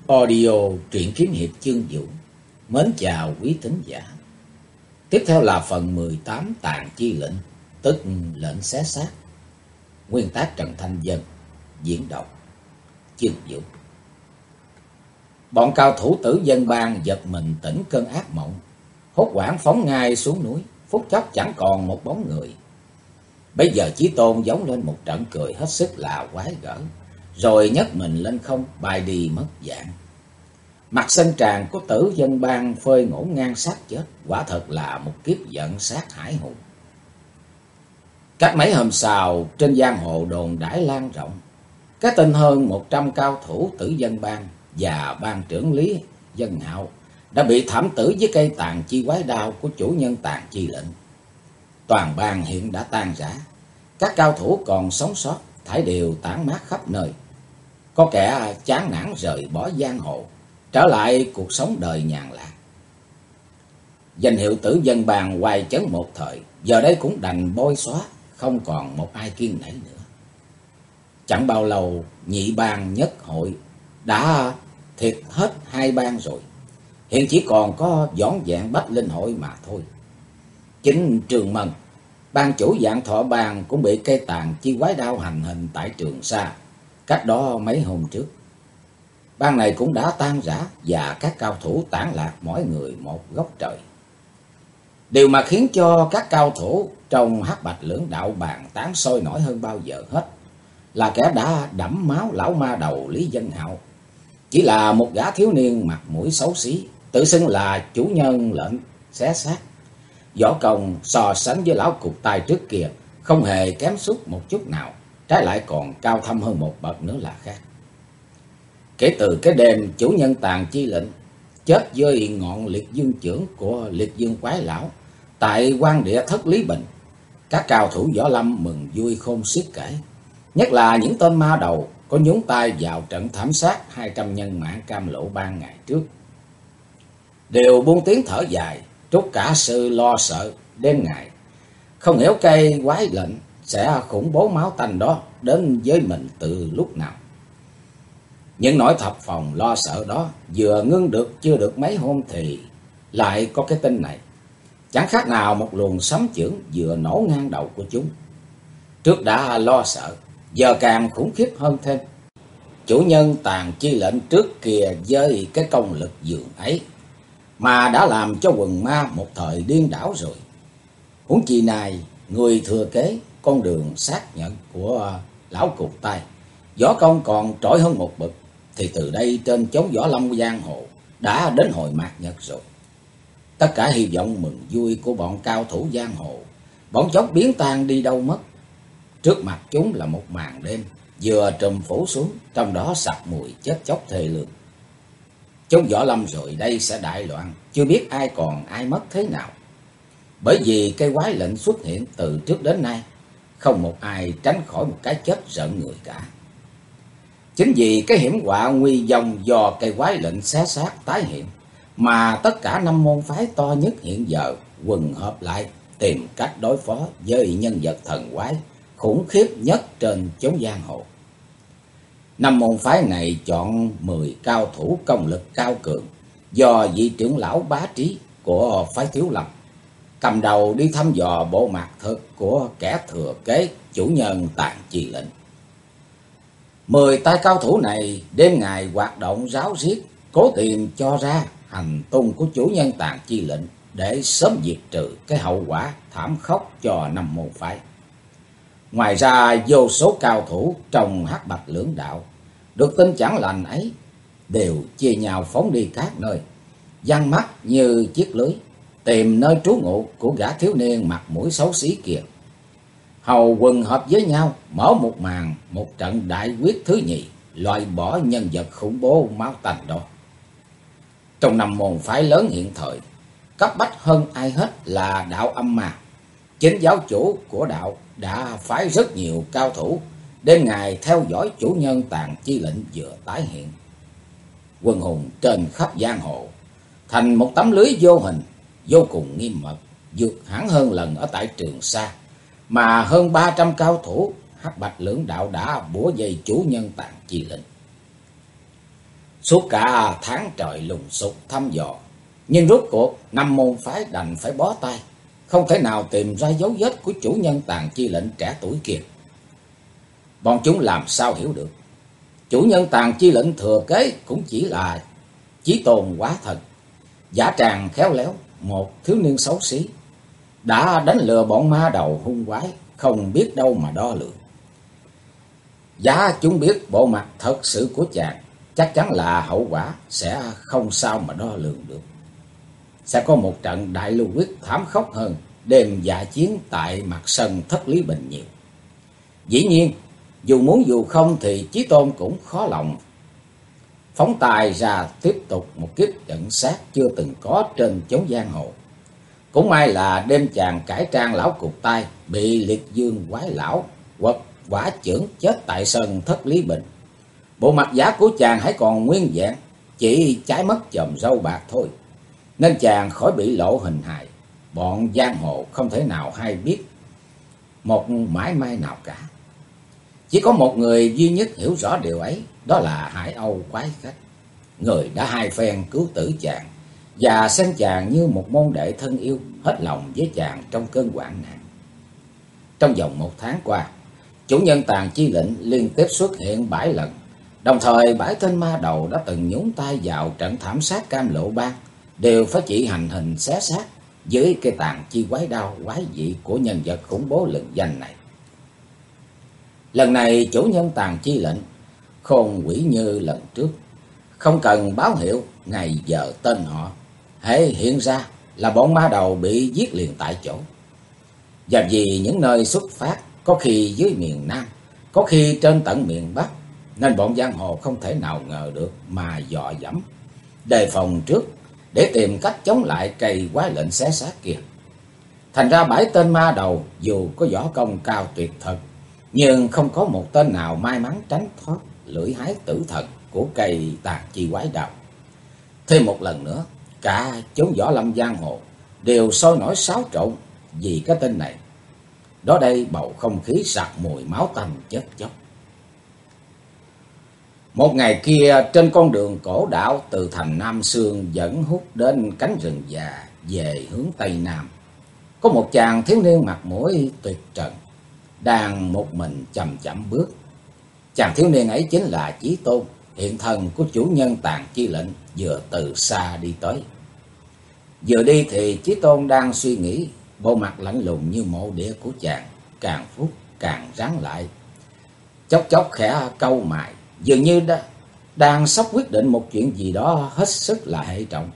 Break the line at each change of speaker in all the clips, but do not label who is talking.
Audio truyện kiếm hiệp chương Vũ. Mến chào quý thính giả. Tiếp theo là phần 18 Tàn Chi Lệnh, tức lệnh xé xác. Nguyên tác Trần Thanh Dân, diễn đọc chương Vũ. Bọn cao thủ Tử Dân Bang giật mình tỉnh cơn ác mộng, hốt hoảng phóng ngay xuống núi. Phút chốc chẳng còn một bóng người. Bây giờ Chí Tôn giống lên một trận cười hết sức là quái gở, rồi nhấc mình lên không bay đi mất dạng. Mặt xanh tràn của Tử Dân Bang phơi ngổn ngang xác chết, quả thật là một kiếp giận sát hải hùng. Cách mấy hôm sau, trên giang hồ đồn đãi lan rộng, cái tên hơn 100 cao thủ Tử Dân Bang và ban trưởng Lý Dân Hạo đã bị thảm tử với cây tàn chi quái đao của chủ nhân Tàn Chi Lệnh. Toàn bang hiện đã tan rã, các cao thủ còn sống sót thảy đều tản mát khắp nơi. Có kẻ chán nản rời bỏ giang hồ, trở lại cuộc sống đời nhàn lạc. Danh hiệu Tử Dân Bang hoài chấn một thời, giờ đây cũng đành bôi xóa, không còn một ai kiên nể nữa. Chẳng bao lâu, nhị bang nhất hội đã thiệt hết hai bang rồi, hiện chỉ còn có vỏn vẹn Bách Linh hội mà thôi. Chính Trường Mân, ban chủ Vạn Thọ Bang, cũng bị cây tàn chi quái đao hành hình tại Trường Sa, cách đó mấy hôm trước. Bang này cũng đã tan rã và các cao thủ tản lạc mỗi người một góc trời. Điều mà khiến cho các cao thủ trong Hắc Bạch Lưỡng Đạo bàn tán sôi nổi hơn bao giờ hết là kẻ đã đẫm máu lão ma đầu Lý Dân Hạo. Chỉ là một gã thiếu niên mặt mũi xấu xí, tự xưng là chủ nhân lệnh xé xác. Võ công so sánh với lão cục tài trước kia không hề kém sút một chút nào, trái lại còn cao thâm hơn một bậc nữa là khác. Kể từ cái đêm chủ nhân Tàn Chi Lệnh chết với ngọn liệt dương chưởng của liệt dương quái lão tại quan địa thất Lý Bình, các cao thủ võ lâm mừng vui khôn xiết kể. Nhất là những tên ma đầu có nhúng tay vào trận thảm sát 200 nhân mạng Cam Lộ Bang ngày trước, đều buông tiếng thở dài, trút cả sự lo sợ đêm ngày. Không hiểu cây quái lệnh sẽ khủng bố máu tanh đó đến với mình từ lúc nào. Những nỗi thập phòng lo sợ đó vừa ngưng được chưa được mấy hôm thì lại có cái tin này. Chẳng khác nào một luồng sấm chưởng vừa nổ ngang đầu của chúng. Trước đã lo sợ, giờ càng khủng khiếp hơn thêm. Chủ nhân Tàn Chi Lệnh trước kia với cái công lực dường ấy mà đã làm cho quần ma một thời điên đảo rồi. Huống chi này, người thừa kế con đường xác nhận của lão cục tay, võ công còn trội hơn một bậc, thì từ đây trên chốn võ lâm giang hồ đã đến hồi mạt nhật rồi. Tất cả hy vọng mừng vui của bọn cao thủ giang hồ bỗng chốc biến tan đi đâu mất. Trước mặt chúng là một màn đêm vừa trùm phủ xuống, trong đó sặc mùi chết chóc thê lương. Chốn võ lâm rồi đây sẽ đại loạn, chưa biết ai còn ai mất thế nào. Bởi vì cây quái lệnh xuất hiện từ trước đến nay, không một ai tránh khỏi một cái chết rợn người cả. Chính vì cái hiểm họa nguy vong do cây quái lệnh xé xác tái hiện mà tất cả năm môn phái to nhất hiện giờ quần hợp lại tìm cách đối phó với nhân vật thần quái khủng khiếp nhất trên chốn giang hồ. Năm môn phái này chọn 10 cao thủ công lực cao cường do vị trưởng lão Bá Trí của phái Thiếu Lâm cầm đầu đi thăm dò bộ mặt thực của kẻ thừa kế chủ nhân Tàn Chi Lệnh. 10 tay cao thủ này đêm ngày hoạt động ráo riết, cố tìm cho ra hành tung của chủ nhân Tàn Chi Lệnh để sớm diệt trừ cái hậu quả thảm khốc cho năm môn phái. Ngoài ra, vô số cao thủ trong Hắc Bạch Lưỡng Đạo được tin chẳng lành ấy đều chia nhau phóng đi các nơi, giăng mắt như chiếc lưới tìm nơi trú ngụ của gã thiếu niên mặt mũi xấu xí kia. Hầu quần hợp với nhau mở một màn, một trận đại quyết thứ nhì, loại bỏ nhân vật khủng bố máu tanh đó. Trong năm môn phái lớn hiện thời, cấp bách hơn ai hết là đạo Âm Ma. Chính giáo chủ của đạo đã phái rất nhiều cao thủ đêm ngày theo dõi chủ nhân Tàn Chi Lệnh vừa tái hiện. Quân hùng trên khắp giang hồ thành một tấm lưới vô hình, vô cùng nghiêm mật, vượt hẳn hơn lần ở tại Trường Sa mà hơn 300 cao thủ Hắc Bạch Lưỡng Đạo đã bủa vây chủ nhân Tàn Chi Lệnh. Suốt cả tháng trời lùng sục thăm dò, nhưng rốt cuộc năm môn phái đành phải bó tay, không thể nào tìm ra dấu vết của chủ nhân Tàn Chi lệnh trẻ tuổi kia. Bọn chúng làm sao hiểu được, chủ nhân Tàn Chi lệnh thừa kế cũng chỉ là Chí Tôn quá thần, giả tràng khéo léo, một thiếu niên xấu xí, đã đánh lừa bọn ma đầu hung quái, không biết đâu mà đo lường. Giá chúng biết bộ mặt thật sự của chàng, chắc chắn là hậu quả sẽ không sao mà đo lường được. Sẽ có một trận đại lưu huyết thảm khốc hơn đêm dạ chiến tại mặt sân Thất Lý Bình nhiều. Dĩ nhiên, dù muốn dù không thì Chí Tôn cũng khó lòng phóng tài ra tiếp tục một kiếp trận sát chưa từng có trên chốn giang hồ. Cũng may là đêm chàng cải trang lão cục tai bị liệt dương quái lão quật quả chưởng chết tại sân Thất Lý Bình. Bộ mặt giả của chàng hãy còn nguyên vẹn, chỉ trái mất chòm râu bạc thôi, nên chàng khỏi bị lộ hình hài. Bọn giang hồ không thể nào hay biết một mãi may nào cả. Chỉ có một người duy nhất hiểu rõ điều ấy, đó là Hải Âu quái khách, người đã hai phen cứu tử chàng và xem chàng như một môn đệ thân yêu, hết lòng với chàng trong cơn hoạn nạn. Trong vòng 1 tháng qua, chủ nhân Tàn Chi lệnh liên tiếp xuất hiện 7 lần, đồng thời 7 tên ma đầu đã từng nhúng tay vào trận thảm sát Cam Lộ Bang đều phải chịu hành hình xé xác dưới cây tàn chi quái đao quái dị của nhân vật khủng bố lừng danh này. Lần này chủ nhân Tàn Chi lệnh khôn quỷ như lần trước, không cần báo hiệu ngày giờ tên họ, hễ hiện ra là bọn ma đầu bị giết liền tại chỗ. Và vì những nơi xuất phát có khi dưới miền Nam, có khi trên tận miền Bắc, nên bọn giang hồ không thể nào ngờ được mà dò dẫm, đề phòng trước để tìm cách chống lại cây quái lệnh xé xác kia. Thành ra 7 tên ma đầu dù có võ công cao tuyệt thật, nhưng không có một tên nào may mắn tránh thoát lưỡi hái tử thần của cây tàn chi quái đao. Thêm một lần nữa, cả chốn võ lâm giang hồ đều sôi nổi xáo trộn vì cái tên này. Đó đây bầu không khí sặc mùi máu tanh chết chóc. Một ngày kia, trên con đường cổ đạo từ thành Nam Sương dẫn hút đến cánh rừng già về hướng Tây Nam, có một chàng thiếu niên mặt mũi tuyệt trần đang một mình chậm chậm bước. Chàng thiếu niên ấy chính là Chí Tôn, hiện thân của chủ nhân Tàn Chi lệnh, vừa từ xa đi tới. Vừa đi thì Chí Tôn đang suy nghĩ, bộ mặt lạnh lùng như mộ địa của chàng càng phút càng rắn lại, chốc chốc khẽ cau mày, dường như đang sắp quyết định một chuyện gì đó hết sức là hệ trọng.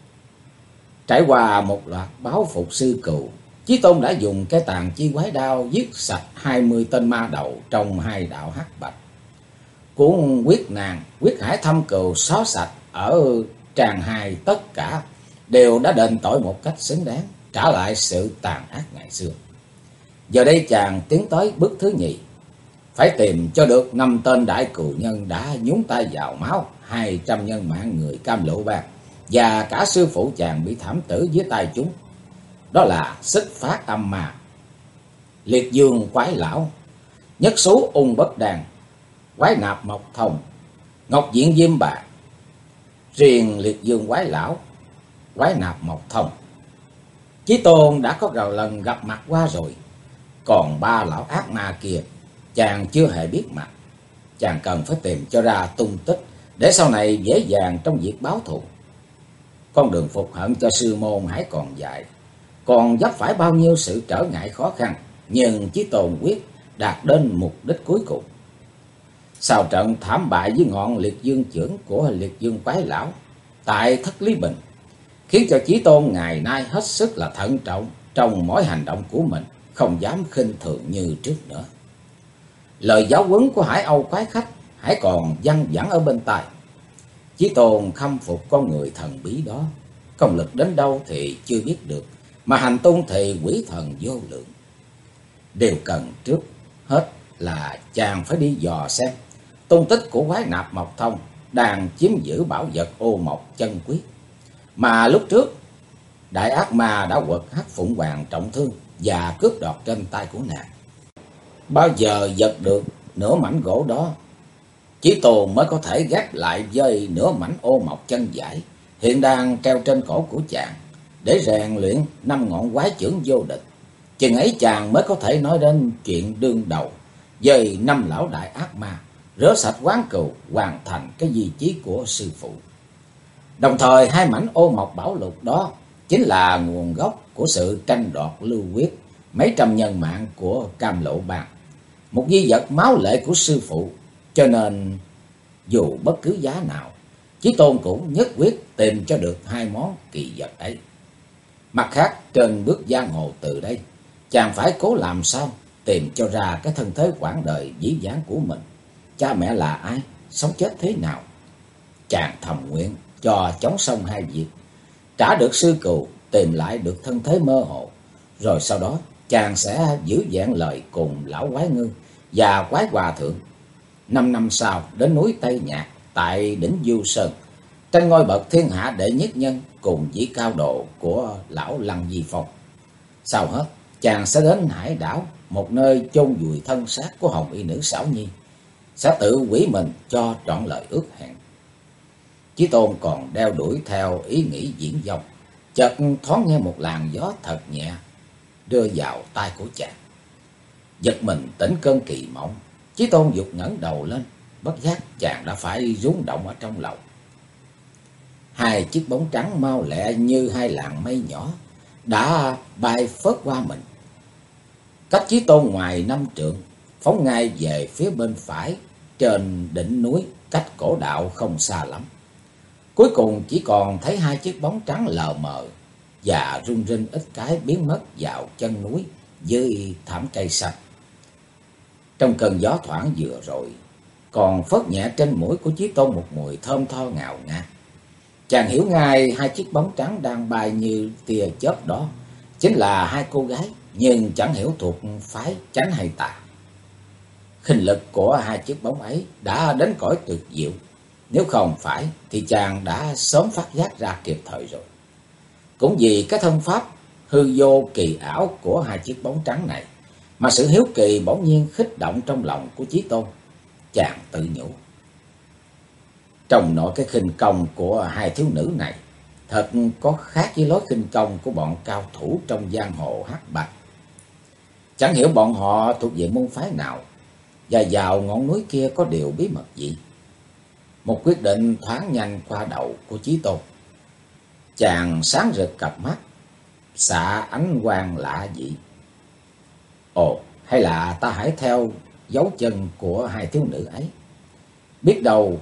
Trải qua một loạt báo phục sư cừu, Chí Tôn đã dùng cái tàn chi quái đao giết sạch 20 tên ma đầu trong 2 đạo hắc bạch. Cuốn quyết nàng, quyết hải thâm cừu xóa sạch ở tràng hai, tất cả đều đã đền tội một cách xứng đáng, trả lại sự tàn ác ngày xưa. Giờ đây chàng tiến tới bước thứ nhì, phải tìm cho được 5 tên đại cừu nhân đã nhúng tay vào máu 200 nhân mạng người Cam Lộ Bang, và cả sư phụ chàng bị thảm tử dưới tay chúng. Đó là Xích Phát Âm Ma, Liệt Dương Quái Lão, Nhất Số Ung Bất Đàn, Quái Nạp Mộc Thông, Ngọc Diện Diêm Bà. Riêng Liệt Dương Quái Lão, Quái Nạp Mộc Thông, Chí Tôn đã có lần gặp mặt qua rồi. Còn 3 lão ác ma kia chàng chưa hề biết mặt. Chàng cần phải tìm cho ra tung tích, để sau này dễ dàng trong việc báo thù. Con đường phục hận cho sư môn hãy còn dài, còn vấp phải bao nhiêu sự trở ngại khó khăn, nhưng Chí Tôn quyết đạt đến mục đích cuối cùng. Sau trận thảm bại với ngọn liệt dương chưởng của Liệt Dương Quái Lão tại Thất Lý Bình, khiến cho Chí Tôn ngày nay hết sức là thận trọng trong mỗi hành động của mình, không dám khinh thường như trước nữa. Lời giáo huấn của Hải Âu quái khách hãy còn văng vẳng ở bên tai. Chí Tôn khâm phục con người thần bí đó, công lực đến đâu thì chưa biết được, mà hành tung thì quỷ thần vô lượng. Điều cần trước hết là chàng phải đi dò xem tung tích của Quái Nạp Mộc Thông đang chiếm giữ bảo vật ô mộc chân quyết, mà lúc trước đại ác ma đã quật Hắc Phụng Hoàng trọng thương và cướp đoạt trên tay của nàng. Bao giờ giật được nửa mảnh gỗ đó Chí Tôn mới có thể gác lại với nửa mảnh ô mọc chân giải hiện đang treo trên cổ của chàng, để rèn luyện 5 ngọn quái chưởng vô địch. Chừng ấy chàng mới có thể nói đến chuyện đương đầu với 5 lão đại ác ma, rửa sạch oán cừu, hoàn thành cái di chí của sư phụ. Đồng thời 2 mảnh ô mộc bảo lục đó chính là nguồn gốc của sự tranh đoạt lưu quyết mấy trăm nhân mạng của Cam Lộ Bang, một di vật máu lệ của sư phụ. Cho nên dù bất cứ giá nào, Chí Tôn cũng nhất quyết tìm cho được 2 món kỳ vật ấy. Mặt khác, trên bước giang hồ từ đây, chàng phải cố làm sao tìm cho ra cái thân thế quãng đời dĩ vãng của mình. Cha mẹ là ai, sống chết thế nào. Chàng thầm nguyện cho chống xong 2 việc: trả được sư cừu, tìm lại được thân thế mơ hồ. Rồi sau đó chàng sẽ giữ vẹn lời cùng lão quái ngư và quái hòa thượng. 5 năm sau đến núi Tây Nhạc tại đỉnh Du Sơn, tranh ngôi bậc thiên hạ đệ nhất nhân cùng vị cao độ của lão Lăng Di Phong. Sau hết, chàng sẽ đến hải đảo, một nơi chôn vùi thân xác của hồng y nữ Xảo Nhi, sẽ tự hủy mình cho trọn lời ước hẹn. Chí Tôn còn đeo đuổi theo ý nghĩ diễn vong, chợt thoáng nghe một làn gió thật nhẹ đưa vào tai của chàng. Giật mình tỉnh cơn kỳ mộng, Chí Tôn giục ngẩng đầu lên, bất giác chàng đã phải rung động ở trong lòng. 2 chiếc bóng trắng mau lẹ như 2 làn mây nhỏ đã bay phớt qua mình, cách Chí Tôn ngoài 5 trượng, phóng ngay về phía bên phải trên đỉnh núi cách cổ đạo không xa lắm. Cuối cùng chỉ còn thấy 2 chiếc bóng trắng lờ mờ và rung rinh ít cái biến mất vào chân núi dưới thảm cây xanh. Trong cơn gió thoảng vừa rồi, còn phớt nhẹ trên mũi của Chí Tôn một mùi thơm tho ngào ngạt. Chàng hiểu ngay 2 chiếc bóng trắng đang bay như tia chớp đó chính là 2 cô gái, nhưng chẳng hiểu thuộc phái chánh hay tà. Khinh lực của 2 chiếc bóng ấy đã đến cõi tuyệt diệu, nếu không phải thì chàng đã sớm phát giác ra kịp thời rồi. Cũng vì cái thân pháp hư vô kỳ ảo của 2 chiếc bóng trắng này mà sự hiếu kỳ bỗng nhiên khích động trong lòng của Chí Tôn. Chàng tự nhủ, trong nội cái khinh công của 2 thiếu nữ này thật có khác với lối khinh công của bọn cao thủ trong giang hồ hắc bạch. Chẳng hiểu bọn họ thuộc về môn phái nào, và vào ngọn núi kia có điều bí mật gì. Một quyết định thoáng nhanh qua đầu của Chí Tôn. Chàng sáng rực cặp mắt, xạ ánh quang lạ dị. Ồ, hay là ta hãy theo dấu chân của 2 thiếu nữ ấy, biết đâu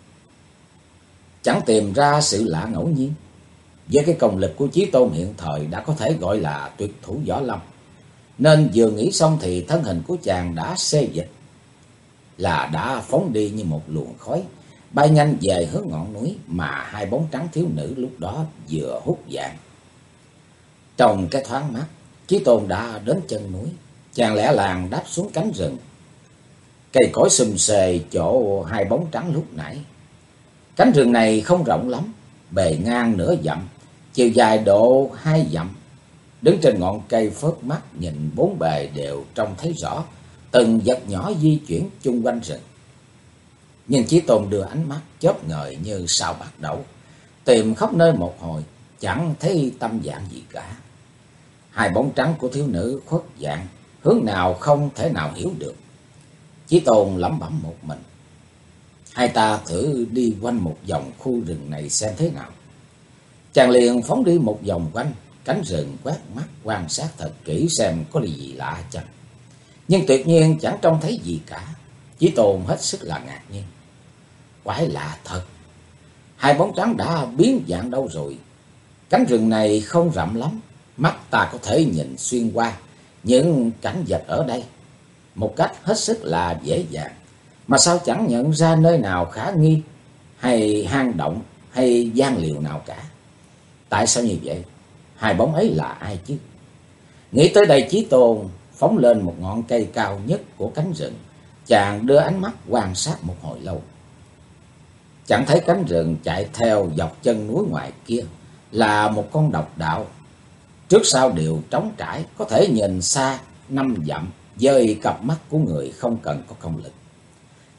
chẳng tìm ra sự lạ ngẫu nhiên. Với cái công lực của Chí Tôn hiện thời đã có thể gọi là tuyệt thủ võ lâm, nên vừa nghĩ xong thì thân hình của chàng đã xê dịch, là đã phóng đi như một luồng khói, bay nhanh về hướng ngọn núi mà 2 bóng trắng thiếu nữ lúc đó vừa hút dạng. Trong cái thoáng mắt, Chí Tôn đã đến chân núi. Chàng lẻ làng đáp xuống cánh rừng, cây cối xum xề chỗ 2 bóng trắng lúc nãy. Cánh rừng này không rộng lắm, bề ngang nửa dặm, chiều dài độ 2 dặm. Đứng trên ngọn cây phớt mắt nhìn 4 bề đều trông thấy rõ từng vật nhỏ di chuyển chung quanh rừng. Nhưng Chí Tôn đưa ánh mắt chớp ngời như sao bắt đầu, tìm khắp nơi một hồi, chẳng thấy tâm dạng gì cả. 2 bóng trắng của thiếu nữ khuất dạng, hướng nào không thể nào hiểu được. Chí Tôn lẩm bẩm một mình, hai ta thử đi quanh một vòng khu rừng này xem thế nào. Chàng liền phóng đi một vòng quanh cánh rừng, quét mắt quan sát thật kỹ xem có gì lạ chăng. Nhưng tuyệt nhiên chẳng trông thấy gì cả. Chí Tôn hết sức là ngạc nhiên. Quái lạ thật, 2 bóng trắng đã biến dạng đâu rồi? Cánh rừng này không rậm lắm, mắt ta có thể nhìn xuyên qua những cảnh vật ở đây một cách hết sức là dễ dàng, mà sao chẳng nhận ra nơi nào khả nghi hay hang động hay gian liều nào cả. Tại sao như vậy? 2 bóng ấy là ai chứ? Nghĩ tới đây, Chí Tôn phóng lên một ngọn cây cao nhất của cánh rừng. Chàng đưa ánh mắt quan sát một hồi lâu, chẳng thấy cánh rừng chạy theo dọc chân núi ngoài kia là một con độc đạo, trước sau đều trống trải, có thể nhìn xa 5 dặm với cặp mắt của người không cần có công lực.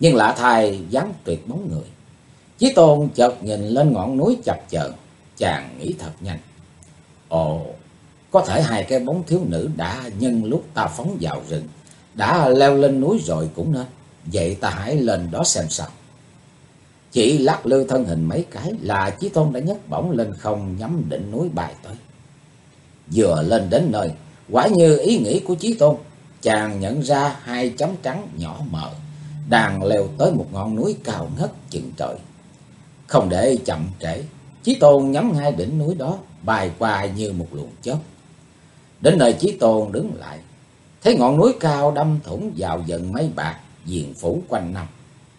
nhưng lạ thay vắng tuyệt bóng người. Chí Tôn chợt nhìn lên ngọn núi chập chờn, chàng nghĩ thật nhanh. Ồ, có thể hai cái bóng thiếu nữ đã nhân lúc ta phóng vào rừng, đã leo lên núi rồi cũng nên. Vậy ta hãy lên đó xem sao. Chỉ lắc lư thân hình mấy cái là Chí Tôn đã nhấc bổng lên không, nhắm đỉnh núi bay tới. Vừa lên đến nơi, quả như ý nghĩ của Chí Tôn, chàng nhận ra hai chấm trắng nhỏ mờ đang leo tới một ngọn núi cao ngất chừng trời. Không để chậm trễ, Chí Tôn nhắm ngay đỉnh núi đó, bay qua như một luồng chớp. Đến nơi Chí Tôn đứng lại, thấy ngọn núi cao đâm thủng vào dần mây bạc viền phủ quanh năm.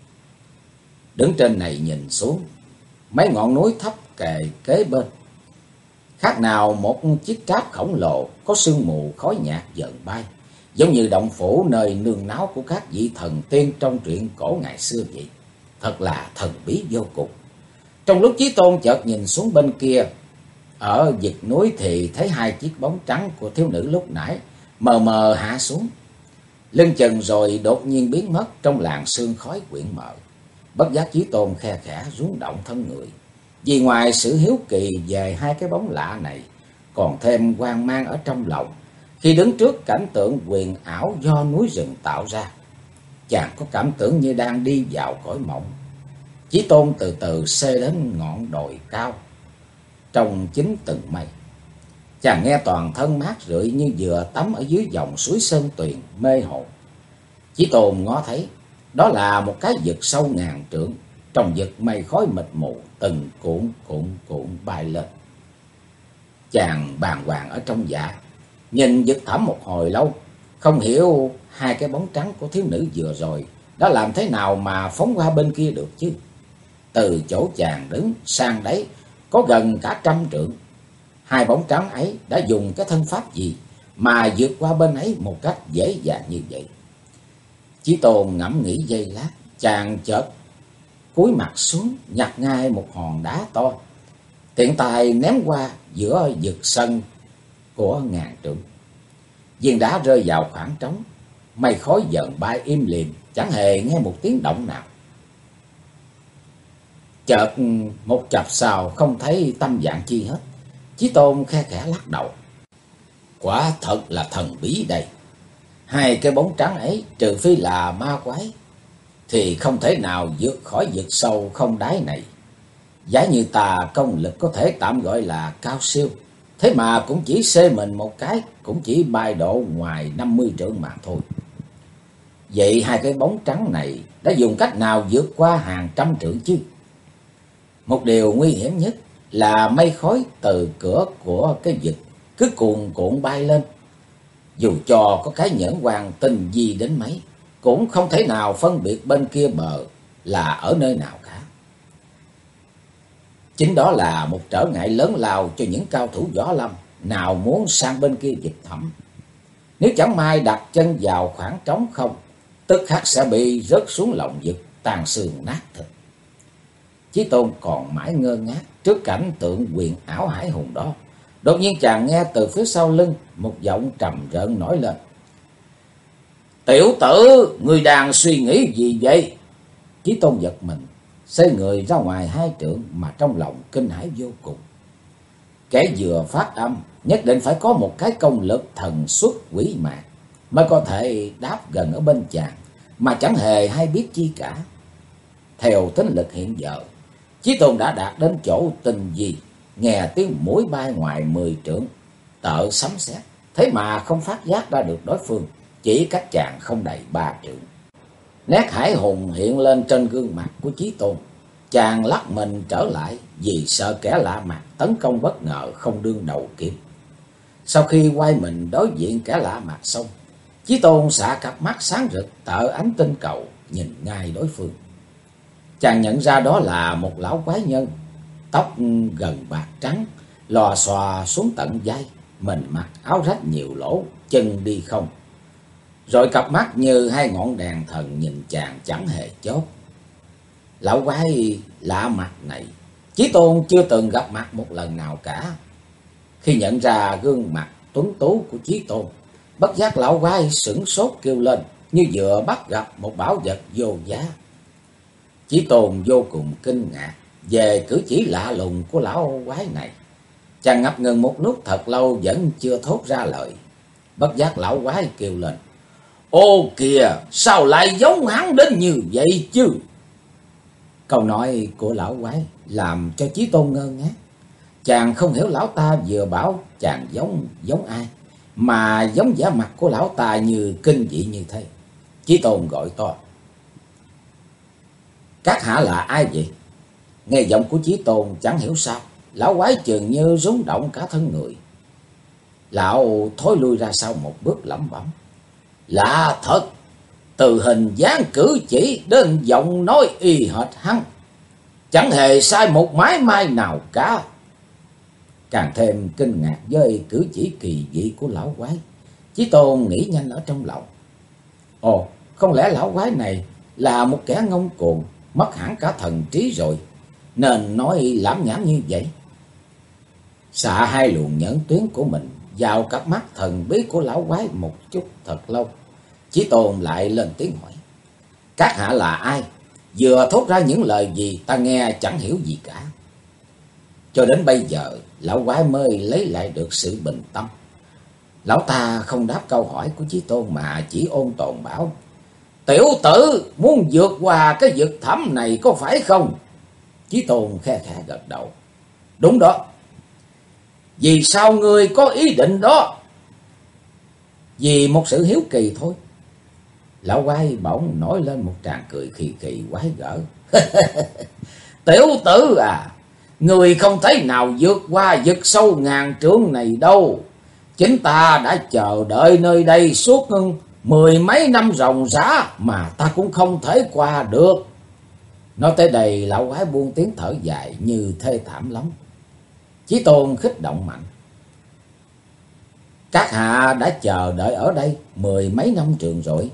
Đứng trên này nhìn xuống, mấy ngọn núi thấp kề kế bên, khác nào một chiếc tráp khổng lồ có sương mù khói nhạt dần bay, giống như động phủ nơi nương náu của các vị thần tiên trong truyện cổ ngày xưa vậy. Thật là thần bí vô cùng. Trong lúc Chí Tôn chợt nhìn xuống bên kia, ở vực núi thì thấy hai chiếc bóng trắng của thiếu nữ lúc nãy mờ mờ hạ xuống lưng chừng rồi đột nhiên biến mất trong làn sương khói quyện mờ. Bất giác Chí Tôn khe khẽ rung động thân người, vì ngoài sự hiếu kỳ về hai cái bóng lạ này, còn thêm hoang mang ở trong lòng khi đứng trước cảnh tượng huyền ảo do núi rừng tạo ra. Chàng có cảm tưởng như đang đi vào cõi mộng. Chí Tôn từ từ xê đến ngọn đồi cao trong chính từng mây. Chàng nghe toàn thân mát rượi như vừa tắm ở dưới dòng suối sơn tuyền mê hồn. Chí Tôn ngó thấy đó là một cái vực sâu ngàn trượng, trong vực mây khói mịt mù từng cuộn bay lên. Chàng bàng hoàng ở trong dạ, nhìn vực thẳm một hồi lâu, không hiểu hai cái bóng trắng của thiếu nữ vừa rồi đã làm thế nào mà phóng qua bên kia được chứ. Từ chỗ chàng đứng sang đấy có gần cả 100 trượng. Hai bóng trắng ấy đã dùng cái thân pháp gì mà vượt qua bên ấy một cách dễ dàng như vậy? Chí Tôn ngẫm nghĩ giây lát, chàng chợt cúi mặt xuống nhặt ngay một hòn đá to, tiện tay ném qua giữa vực sân của ngàn trượng. Viên đá rơi vào khoảng trống, mây khói dần bay im lìm, chẳng hề nghe một tiếng động nào. Chợt một chập sau không thấy tâm dạng chi hết, Chí Tôn khe khẽ lắc đầu. Quả thật là thần bí đây. Hai cái bóng trắng ấy trừ phi là ma quái thì không thể nào vượt khỏi vực sâu không đáy này. Giả như ta công lực có thể tạm gọi là cao siêu, thế mà cũng chỉ xê mình một cái, cũng chỉ bay độ ngoài 50 trượng mà thôi. Vậy hai cái bóng trắng này đã dùng cách nào vượt qua hàng trăm trượng chứ? Một điều nguy hiểm nhất là mây khói từ cửa của cái vực cứ cuồn bay lên. Dù cho có cái nhẫn hoàng tinh vi đến mấy, cũng không thể nào phân biệt bên kia bờ là ở nơi nào cả. Chính đó là một trở ngại lớn lao cho những cao thủ võ lâm nào muốn sang bên kia vực thẳm. Nếu chẳng may đặt chân vào khoảng trống không, tức khắc sẽ bị rớt xuống lòng vực, tan xương nát thịt. Chí Tôn còn mãi ngơ ngác trước cảnh tượng huyền ảo hải hùng đó. Đột nhiên chàng nghe từ phía sau lưng một giọng trầm rợn nổi lên. Tiểu tử, ngươi đang suy nghĩ gì vậy? Chí Tôn giật mình, xoay người ra ngoài 2 trượng mà trong lòng kinh hãi vô cùng. Kẻ vừa phát âm nhất định phải có một cái công lực thần xuất quỷ mạc mới có thể đáp gần ở bên chàng, mà chẳng hề hay biết chi cả. Theo tính lực hiện giờ, Chí Tôn đã đạt đến chỗ tinh vi, nghe tiếng mũi bay ngoài 10 trượng, tợ sấm sét, thế mà không phát giác ra được đối phương chỉ cách chàng không đầy 3 trượng. Nét hải hùng hiện lên trên gương mặt của Chí Tôn. Chàng lắc mình trở lại vì sợ kẻ lạ mặt tấn công bất ngờ không đương đầu kịp. Sau khi quay mình đối diện kẻ lạ mặt xong, Chí Tôn xạ cặp mắt sáng rực tợ ánh tinh cầu nhìn ngay đối phương. Chàng nhận ra đó là một lão quái nhân, tóc gần bạc trắng, lò xòa xuống tận vai, mình mặc áo rách nhiều lỗ, chân đi không. Rồi cặp mắt như hai ngọn đèn thần nhìn chàng chẳng hề chớp. Lão quái lạ mặt này, Chí Tôn chưa từng gặp mặt một lần nào cả. Khi nhận ra gương mặt tuấn tú của Chí Tôn, bất giác lão quái sửng sốt kêu lên như vừa bắt gặp một bảo vật vô giá. Chí Tôn vô cùng kinh ngạc về cử chỉ lạ lùng của lão quái này. Chàng ngập ngừng một lúc thật lâu vẫn chưa thốt ra lời. Bất giác lão quái kêu lên: "Ô kìa, sao lại giống hắn đến như vậy chứ?" Câu nói của lão quái làm cho Chí Tôn ngơ ngác. Chàng không hiểu lão ta vừa bảo chàng giống ai, mà giống vẻ mặt của lão ta như kinh dị như thế. Chí Tôn gọi to: "Các hạ là ai vậy?" Nghe giọng của Chí Tôn chẳng hiểu sao, lão quái chừng như rung động cả thân người. Lão thối lui ra sau một bước lẩm bẩm: "Lạ thật, từ hình dáng cử chỉ đến giọng nói y hệt hắn, chẳng hề sai một mái may nào cả." Càng thêm kinh ngạc với cử chỉ kỳ dị của lão quái, Chí Tôn nghĩ nhanh ở trong lòng: ồ, không lẽ lão quái này là một kẻ ngông cuồng, mất hẳn cả thần trí rồi, nên nói lảm nhảm như vậy. Xạ hai luồng nhẫn tuyến của mình vào cặp mắt thần bí của lão quái một chút thật lâu, Chí Tôn lại lên tiếng hỏi: "Các hạ là ai? Vừa thốt ra những lời gì ta nghe chẳng hiểu gì cả." Cho đến bây giờ, lão quái mới lấy lại được sự bình tâm. Lão ta không đáp câu hỏi của Chí Tôn mà chỉ ôn tồn bảo: "Tiểu tử muốn vượt qua cái vực thẳm này có phải không?" Chí Tôn khe khẽ gật đầu: "Đúng đó." "Vì sao ngươi có ý định đó?" "Vì một sự hiếu kỳ thôi." Lão quái bỗng nổi lên một tràng cười khì khì quái gở: "Tiểu tử à, người không thể nào vượt qua vực sâu ngàn trượng này đâu. Chính ta đã chờ đợi nơi đây suốt mười mấy năm ròng rã mà ta cũng không thể qua được." Nói tới đây, lão quái buông tiếng thở dài như thê thảm lắm. Chí Tôn khích động mạnh: "Các hạ đã chờ đợi ở đây mười mấy năm trường rồi."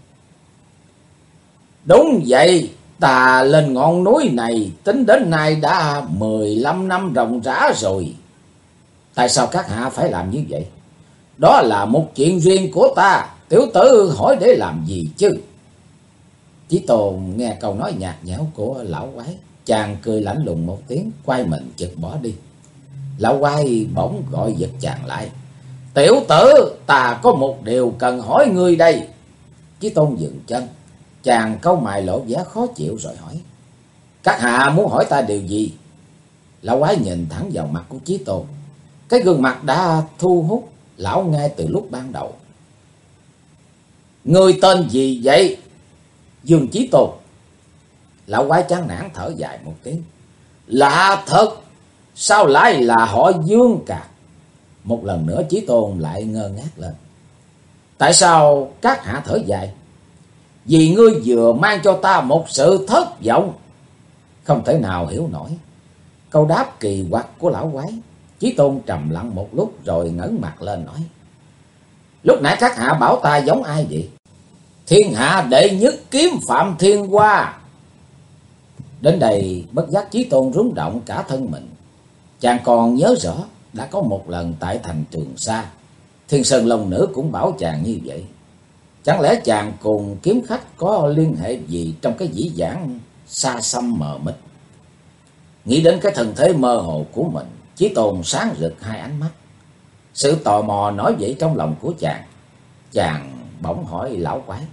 "Đúng vậy, ta lên ngọn núi này tính đến nay đã 15 năm ròng rã rồi." "Tại sao các hạ phải làm như vậy?" "Đó là một chuyện riêng của ta, tiểu tử hỏi để làm gì chứ?" Chí Tôn nghe câu nói nhạt nhẽo của lão quái, chàng cười lạnh lùng một tiếng, quay mình chực bỏ đi. Lão quái bỗng gọi giật chàng lại: "Tiểu tử, ta có một điều cần hỏi ngươi đây." Chí Tôn dừng chân, chàng cau mày lộ vẻ khó chịu rồi hỏi: "Các hạ muốn hỏi ta điều gì?" Lão quái nhìn thẳng vào mặt của Chí Tôn, cái gương mặt đã thu hút lão ngay từ lúc ban đầu. "Ngươi tên gì vậy?" "Dương Chí Tôn." Lão quái chán nản thở dài một tiếng: "Lạ thật, sao lại là họ Dương cả?" Một lần nữa Chí Tôn lại ngơ ngác lên: "Tại sao các hạ thở dài?" "Vì ngươi vừa mang cho ta một sự thất vọng." Không thể nào hiểu nổi câu đáp kỳ quặc của lão quái, Chí Tôn trầm lặng một lúc rồi ngẩng mặt lên nói: "Lúc nãy các hạ bảo ta giống ai vậy?" "Thiên hạ đệ nhất kiếm Phạm Thiên Hoa." Đến đây bất giác Chí Tôn rung động cả thân mình. Chàng còn nhớ rõ đã có một lần tại thành Trường Sa, Thiên Sơn Long Nữ cũng bảo chàng như vậy. Chẳng lẽ chàng cùng kiếm khách có liên hệ gì trong cái dĩ vãng xa xăm mờ mịt? Nghĩ đến cái thân thế mơ hồ của mình, Chí Tôn sáng rực hai ánh mắt. Sự tò mò nổi dậy trong lòng của chàng. Chàng bỗng hỏi lão quái: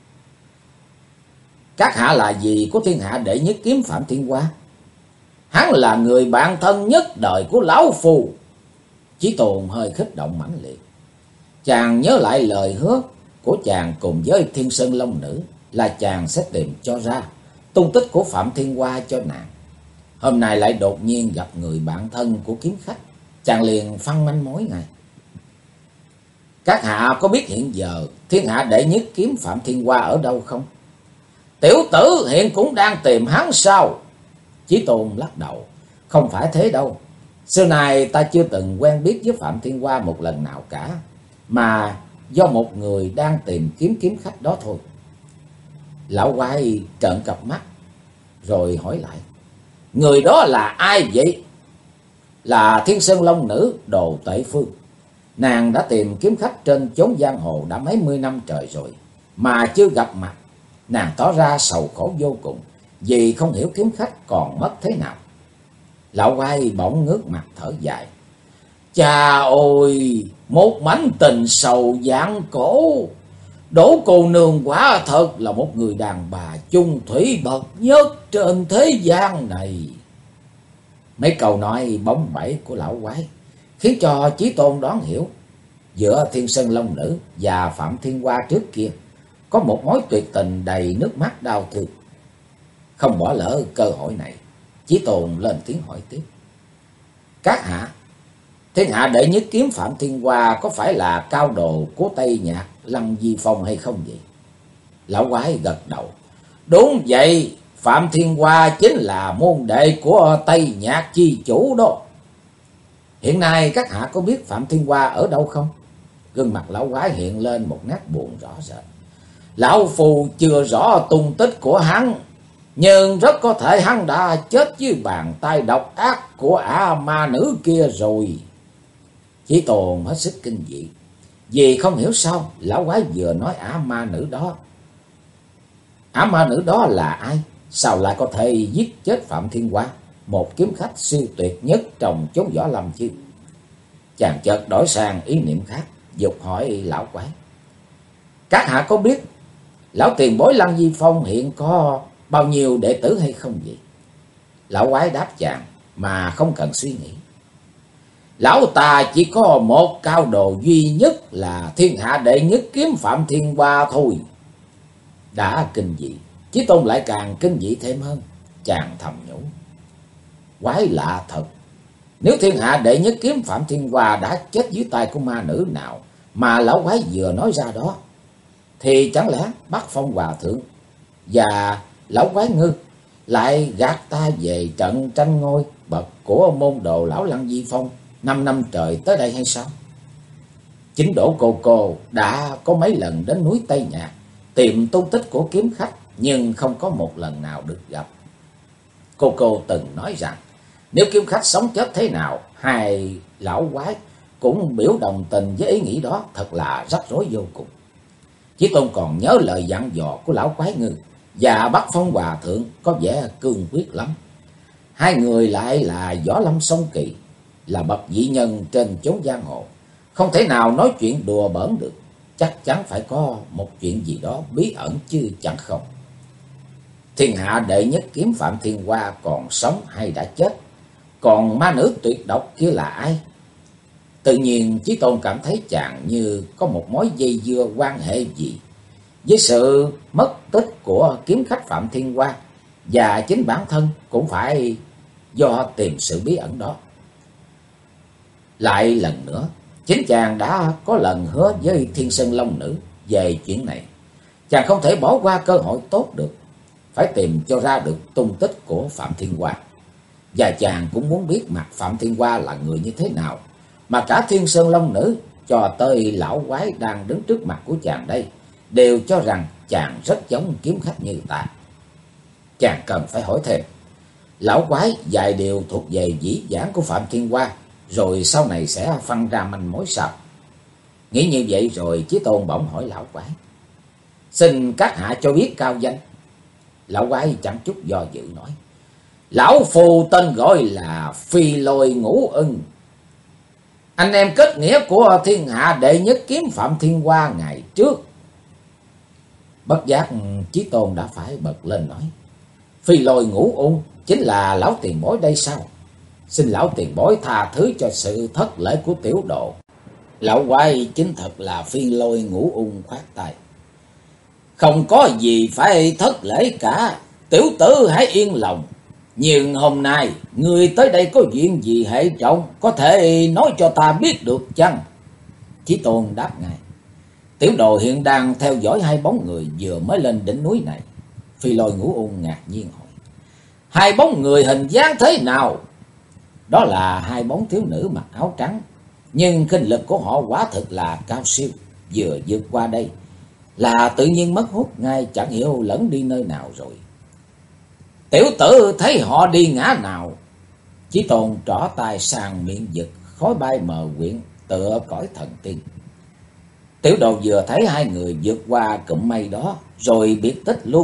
"Các hạ là gì của thiên hạ đệ nhất kiếm Phạm Thiên Hoa?" "Hắn là người bạn thân nhất đời của lão phù." Chí Tôn hơi kích động mãnh liệt. Chàng nhớ lại lời hứa của chàng cùng với Thiên Sơn Long Nữ là chàng sẽ tìm cho ra tung tích của Phạm Thiên Hoa cho nàng. Hôm nay lại đột nhiên gặp người bạn thân của kiếm khách, chàng liền phăng manh mối ngay. "Các hạ có biết hiện giờ thiên hạ đệ nhất kiếm Phạm Thiên Hoa ở đâu không?" "Tiểu tử hiện cũng đang tìm hắn sao?" Chí Tôn lắc đầu: "Không phải thế đâu. Xưa nay ta chưa từng quen biết với Phạm Thiên Hoa một lần nào cả, mà do một người đang tìm kiếm kiếm khách đó thôi." Lão quái trợn cặp mắt rồi hỏi lại: "Người đó là ai vậy?" "Là Thiên Sơn Long Nữ Đồ Tệ Phương. Nàng đã tìm kiếm khách trên chốn giang hồ đã mấy mươi năm trời rồi mà chưa gặp mặt. Nàng tỏ ra sầu khổ vô cùng, vì không hiểu kiếm khách còn mất thế nào. Lão quái bỗng ngước mặt thở dài. Chà ôi, một mảnh tình sầu vạn cổ. Đỗ cô nương quả thật là một người đàn bà chung thủy bậc nhất trên thế gian này. Mấy câu nói bóng bẩy của lão quái khiến cho Chí Tôn đoán hiểu giữa Thiên Sơn Long Nữ và Phạm Thiên Hoa trước kia có một mối tuyệt tình đầy nước mắt đau thương. Không bỏ lỡ cơ hội này, Chí Tôn lên tiếng hỏi tiếp. Các hạ, thiên hạ đệ nhất kiếm Phạm Thiên Hoa có phải là cao đồ của Tây Nhạc Lăng Di Phong hay không vậy? Lão quái gật đầu. Đúng vậy, Phạm Thiên Hoa chính là môn đệ của Tây Nhạc chi chủ đó. Hiện nay các hạ có biết Phạm Thiên Hoa ở đâu không? Gương mặt lão quái hiện lên một nét buồn rõ rệt. Lão phù chưa rõ tung tích của hắn, nhưng rất có thể hắn đã chết dưới bàn tay độc ác của ả ma nữ kia rồi. Chí Tôn hết sức kinh dị, vì không hiểu sao lão quái vừa nói ả ma nữ đó. Ả ma nữ đó là ai? Sao lại có thể giết chết Phạm Thiên Hoa, một kiếm khách siêu tuyệt nhất trong chốn võ lâm chứ? Chàng chợt đổi sang ý niệm khác, dục hỏi lão quái. Các hạ có biết lão tiền bối Lăng Di Phong hiện có bao nhiêu đệ tử hay không vậy? Lão quái đáp chàng mà không cần suy nghĩ. Lão ta chỉ có một cao đồ duy nhất là thiên hạ đệ nhất kiếm Phạm Thiên Hoa thôi. Đã kinh dị, Chí Tôn lại càng kinh dị thêm hơn. Chàng thầm nhủ. Quái lạ thật. Nếu thiên hạ đệ nhất kiếm Phạm Thiên Hoa đã chết dưới tay của ma nữ nào mà lão quái vừa nói ra đó, thì chẳng lẽ Bắc Phong Hòa Thượng và lão quái ngư lại gạt ta về trận tranh ngôi bậc của môn đồ lão Lăng Di Phong 5 năm trời tới đây hay sao? Chính Đỗ cô đã có mấy lần đến núi Tây Nhạc tìm tung tích của kiếm khách, nhưng không có một lần nào được gặp. Cô từng nói rằng nếu kiếm khách sống chết thế nào, hai lão quái cũng biểu đồng tình với ý nghĩ đó, thật là rắc rối vô cùng. Chí Tôn còn nhớ lời dặn dò của lão quái ngư và Bắc Phong Hòa Thượng có vẻ cương quyết lắm. Hai người lại là võ lâm song kỳ, là bậc vĩ nhân trên chốn giang hồ, không thể nào nói chuyện đùa bỡn được. Chắc chắn phải có một chuyện gì đó bí ẩn chứ chẳng không. Thiên hạ đệ nhất kiếm Phạm Thiên Hoa còn sống hay đã chết? Còn ma nữ tuyệt độc kia là ai? Tự nhiên Chí Tôn cảm thấy chàng như có một mối dây dưa quan hệ gì với sự mất tích của kiếm khách Phạm Thiên Hoa, và chính bản thân cũng phải do tìm sự bí ẩn đó. Lại lần nữa, chính chàng đã có lần hứa với Thiên Sơn Long Nữ về chuyện này. Chàng không thể bỏ qua cơ hội tốt được, phải tìm cho ra được tung tích của Phạm Thiên Hoa. Và chàng cũng muốn biết mặt Phạm Thiên Hoa là người như thế nào, mà cả Thiên Sơn Long Nữ cho tới lão quái đang đứng trước mặt của chàng đây đều cho rằng chàng rất giống kiếm khách như ta. Chàng cần phải hỏi thêm. Lão quái vài điều thuộc về dĩ vãng của Phạm Thiên Hoa, rồi sau này sẽ phân ra manh mối sao? Nghĩ như vậy rồi Chí Tôn bỗng hỏi lão quái. Xin các hạ cho biết cao danh. Lão quái chẳng chút do dự nói. Lão phù tên gọi là Phi Lôi Ngũ Ưng, anh em kết nghĩa của thiên hạ đệ nhất kiếm Phạm Thiên Hoa ngày trước. Bất giác Chí Tôn đã phải bật lên nói. Phi Lôi Ngũ Ưng chính là lão tiền bối đây sao? Xin lão tiền bối tha thứ cho sự thất lễ của tiểu đồ. Lão quái chính thật là Phi Lôi Ngũ Ưng khoát tay. Không có gì phải thất lễ cả, tiểu tử hãy yên lòng. Nhưng hôm nay người tới đây có chuyện gì hệ trọng, có thể nói cho ta biết được chăng? Chí Tôn đáp ngay. Tiểu đồ hiện đang theo dõi hai bóng người vừa mới lên đỉnh núi này. Phi Lôi Ngũ Ung ngạc nhiên hỏi. Hai bóng người hình dáng thế nào? Đó là hai bóng thiếu nữ mặc áo trắng, nhưng kinh lực của họ quả thực là cao siêu. Vừa vượt qua đây là tự nhiên mất hút ngay, chẳng hiểu lẫn đi nơi nào rồi. Tiểu tử thấy họ đi ngã nào? Chí Tôn trỏ tay sang miệng vực, khói bay mờ quyện tựa cõi thần tiên. Tiểu đồ vừa thấy hai người vượt qua cụm mây đó rồi biệt tích luôn,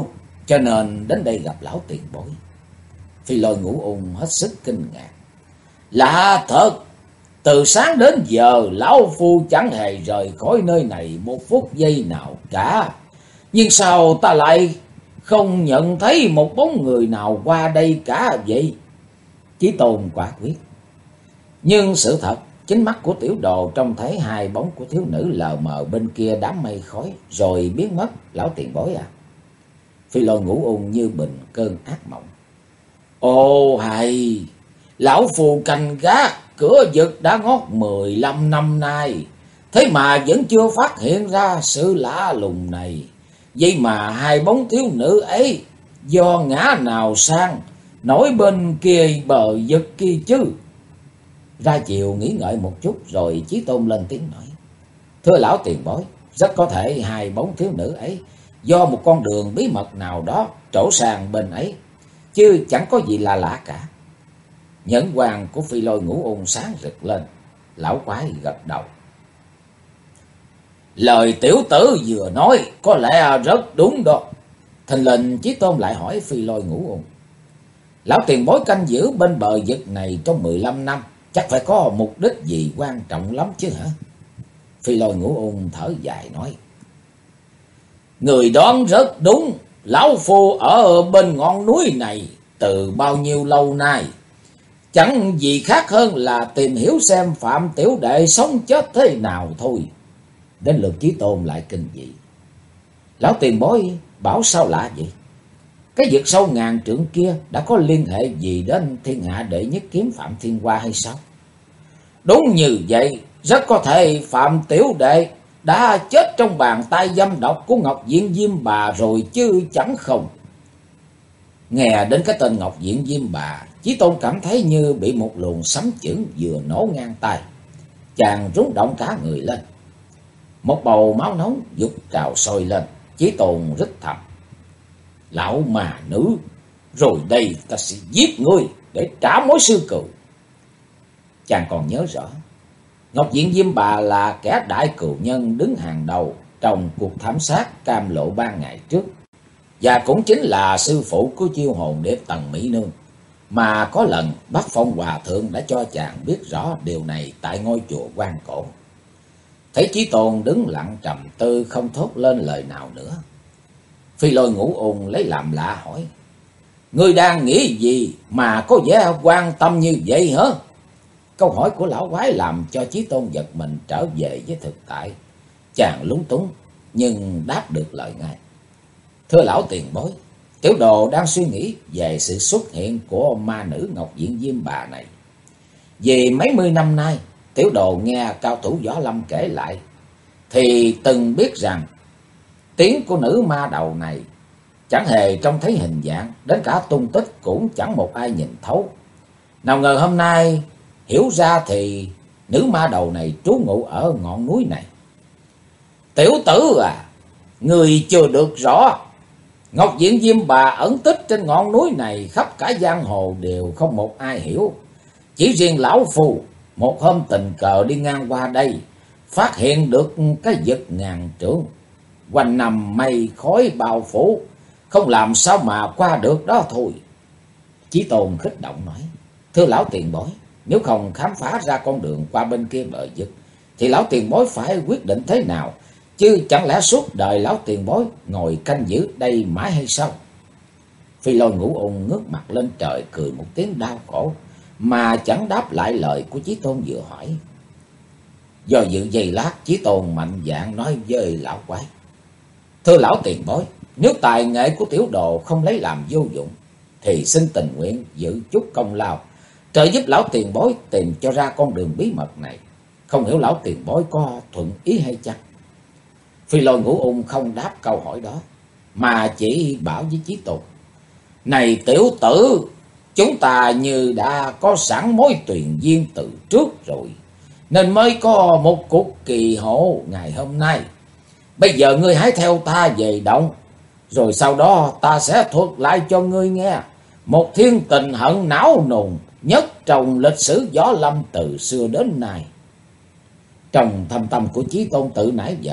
cho nên đến đây gặp lão tiền bối. Phi Lôi Ngũ Ung hết sức kinh ngạc. Lạ thật, từ sáng đến giờ lão phu chẳng hề rời khỏi nơi này một phút giây nào cả. Nhưng sao ta lại không nhận thấy một bóng người nào qua đây cả vậy? Chí Tôn quả quyết. Nhưng sự thật, chính mắt của tiểu đồ trông thấy hai bóng của thiếu nữ lờ mờ bên kia đám mây khói rồi biến mất, lão tiền bối à. Phi Lôi Ngũ Ung như bình cơn ác mộng. Ồ hay, lão phù canh gác cửa vực đã ngót 15 năm nay, thế mà vẫn chưa phát hiện ra sự lạ lùng này. Vậy mà hai bóng thiếu nữ ấy do ngã nào sang nổi bên kia bờ vực kia chứ? Ra chiều nghĩ ngợi một chút rồi Chí Tôn lên tiếng nói. Thưa lão tiền bối, rất có thể hai bóng thiếu nữ ấy do một con đường bí mật nào đó trổ sang bên ấy, chứ chẳng có gì là lạ cả. Nhẫn quang của Phi Lôi Ngũ Ung sáng rực lên. Lão quái gật đầu. Lời tiểu tử vừa nói có lẽ rất đúng đó. Thình lình Chí Tôn lại hỏi Phi Lôi Ngũ Ung. Lão tiền bối canh giữ bên bờ vực này trong 15 năm, chắc phải có mục đích gì quan trọng lắm chứ hả? Phi Lôi Ngũ Ung thở dài nói. Người đoán rất đúng. Lão phu ở bên ngọn núi này từ bao nhiêu lâu nay, chẳng gì khác hơn là tìm hiểu xem Phạm tiểu đệ sống chết thế nào thôi. Đến lượt Chí Tôn lại kinh dị. Lão tiền bối bảo sao lạ vậy? Cái vực sâu ngàn trượng kia đã có liên hệ gì đến thiên hạ đệ nhất kiếm Phạm Thiên Hoa hay sao? Đúng như vậy, rất có thể Phạm tiểu đệ đã chết trong bàn tay dâm độc của Ngọc Diện Diêm Bà rồi chứ chẳng không. Nghe đến cái tên Ngọc Diện Diêm Bà, Chí Tôn cảm thấy như bị một luồng sấm chưởng vừa nổ ngang tai. Chàng rúng động cả người lên. Một bầu máu nóng dục trào sôi lên. Chí Tôn rít thầm. Lão mà nữ, rồi đây ta sẽ giết ngươi để trả mối sư cừu. Chàng còn nhớ rõ, Ngọc Diện Diêm Bà là kẻ đại cừu nhân đứng hàng đầu trong cuộc thảm sát Cam Lộ Ban ngày trước, và cũng chính là sư phụ của chiêu hồn điệp Tần Mỹ Nương, mà có lần Bác Phong Hòa Thượng đã cho chàng biết rõ điều này tại ngôi chùa Quan Cổ. Thấy Chí Tôn đứng lặng trầm tư không thốt lên lời nào nữa, Phi Lôi Ngũ Ung lấy làm lạ hỏi. Ngươi đang nghĩ gì mà có vẻ quan tâm như vậy hả? Câu hỏi của lão quái làm cho Chí Tôn giật mình trở về với thực tại. Chàng lúng túng nhưng đáp được lời ngay. Thưa lão tiền bối, tiểu đồ đang suy nghĩ về sự xuất hiện của ma nữ Ngọc Diện Diêm Bà này. Vì mấy mươi năm nay, tiểu đồ nghe cao thủ võ lâm kể lại, thì từng biết rằng tiếng của nữ ma đầu này chẳng hề trông thấy hình dạng, đến cả tung tích cũng chẳng một ai nhìn thấu. Nào ngờ hôm nay hiểu ra thì nữ ma đầu này trú ngụ ở ngọn núi này. Tiểu tử à, người chưa được rõ. Ngọc Diện Diêm Bà ẩn tích trên ngọn núi này khắp cả giang hồ đều không một ai hiểu. Chỉ riêng lão phù một hôm tình cờ đi ngang qua đây, phát hiện được cái vực ngàn trượng, quanh nằm mây khói bao phủ, không làm sao mà qua được đó thôi. Chí Tôn kích động nói. Thưa lão tiền bối, nếu không khám phá ra con đường qua bên kia bờ vực, thì lão tiền bối phải quyết định thế nào? Chứ chẳng lẽ suốt đời lão tiền bối ngồi canh giữ đây mãi hay sao? Phi Lôi Ngũ Ung ngước mặt lên trời cười một tiếng đau khổ, mà chẳng đáp lại lời của Chí Tôn vừa hỏi. Do dự giây lát, Chí Tôn mạnh dạn nói với lão quái. Thưa lão tiền bối, nếu tài nghệ của tiểu đồ không lấy làm vô dụng, thì xin tình nguyện giữ chút công lao, trợ giúp lão tiền bối tìm cho ra con đường bí mật này. Không hiểu lão tiền bối có thuận ý hay chăng? Phi Lôi Ngũ Ung không đáp câu hỏi đó, mà chỉ bảo với Chí Tôn. Này tiểu tử, chúng ta như đã có sẵn mối tuyền duyên từ trước rồi, nên mới có một cuộc kỳ hộ ngày hôm nay. Bây giờ ngươi hãy theo ta về động, rồi sau đó ta sẽ thuật lại cho ngươi nghe một thiên tình hận não nùng nhất trong lịch sử võ lâm từ xưa đến nay. Trong thâm tâm của Chí Tôn tự nãy giờ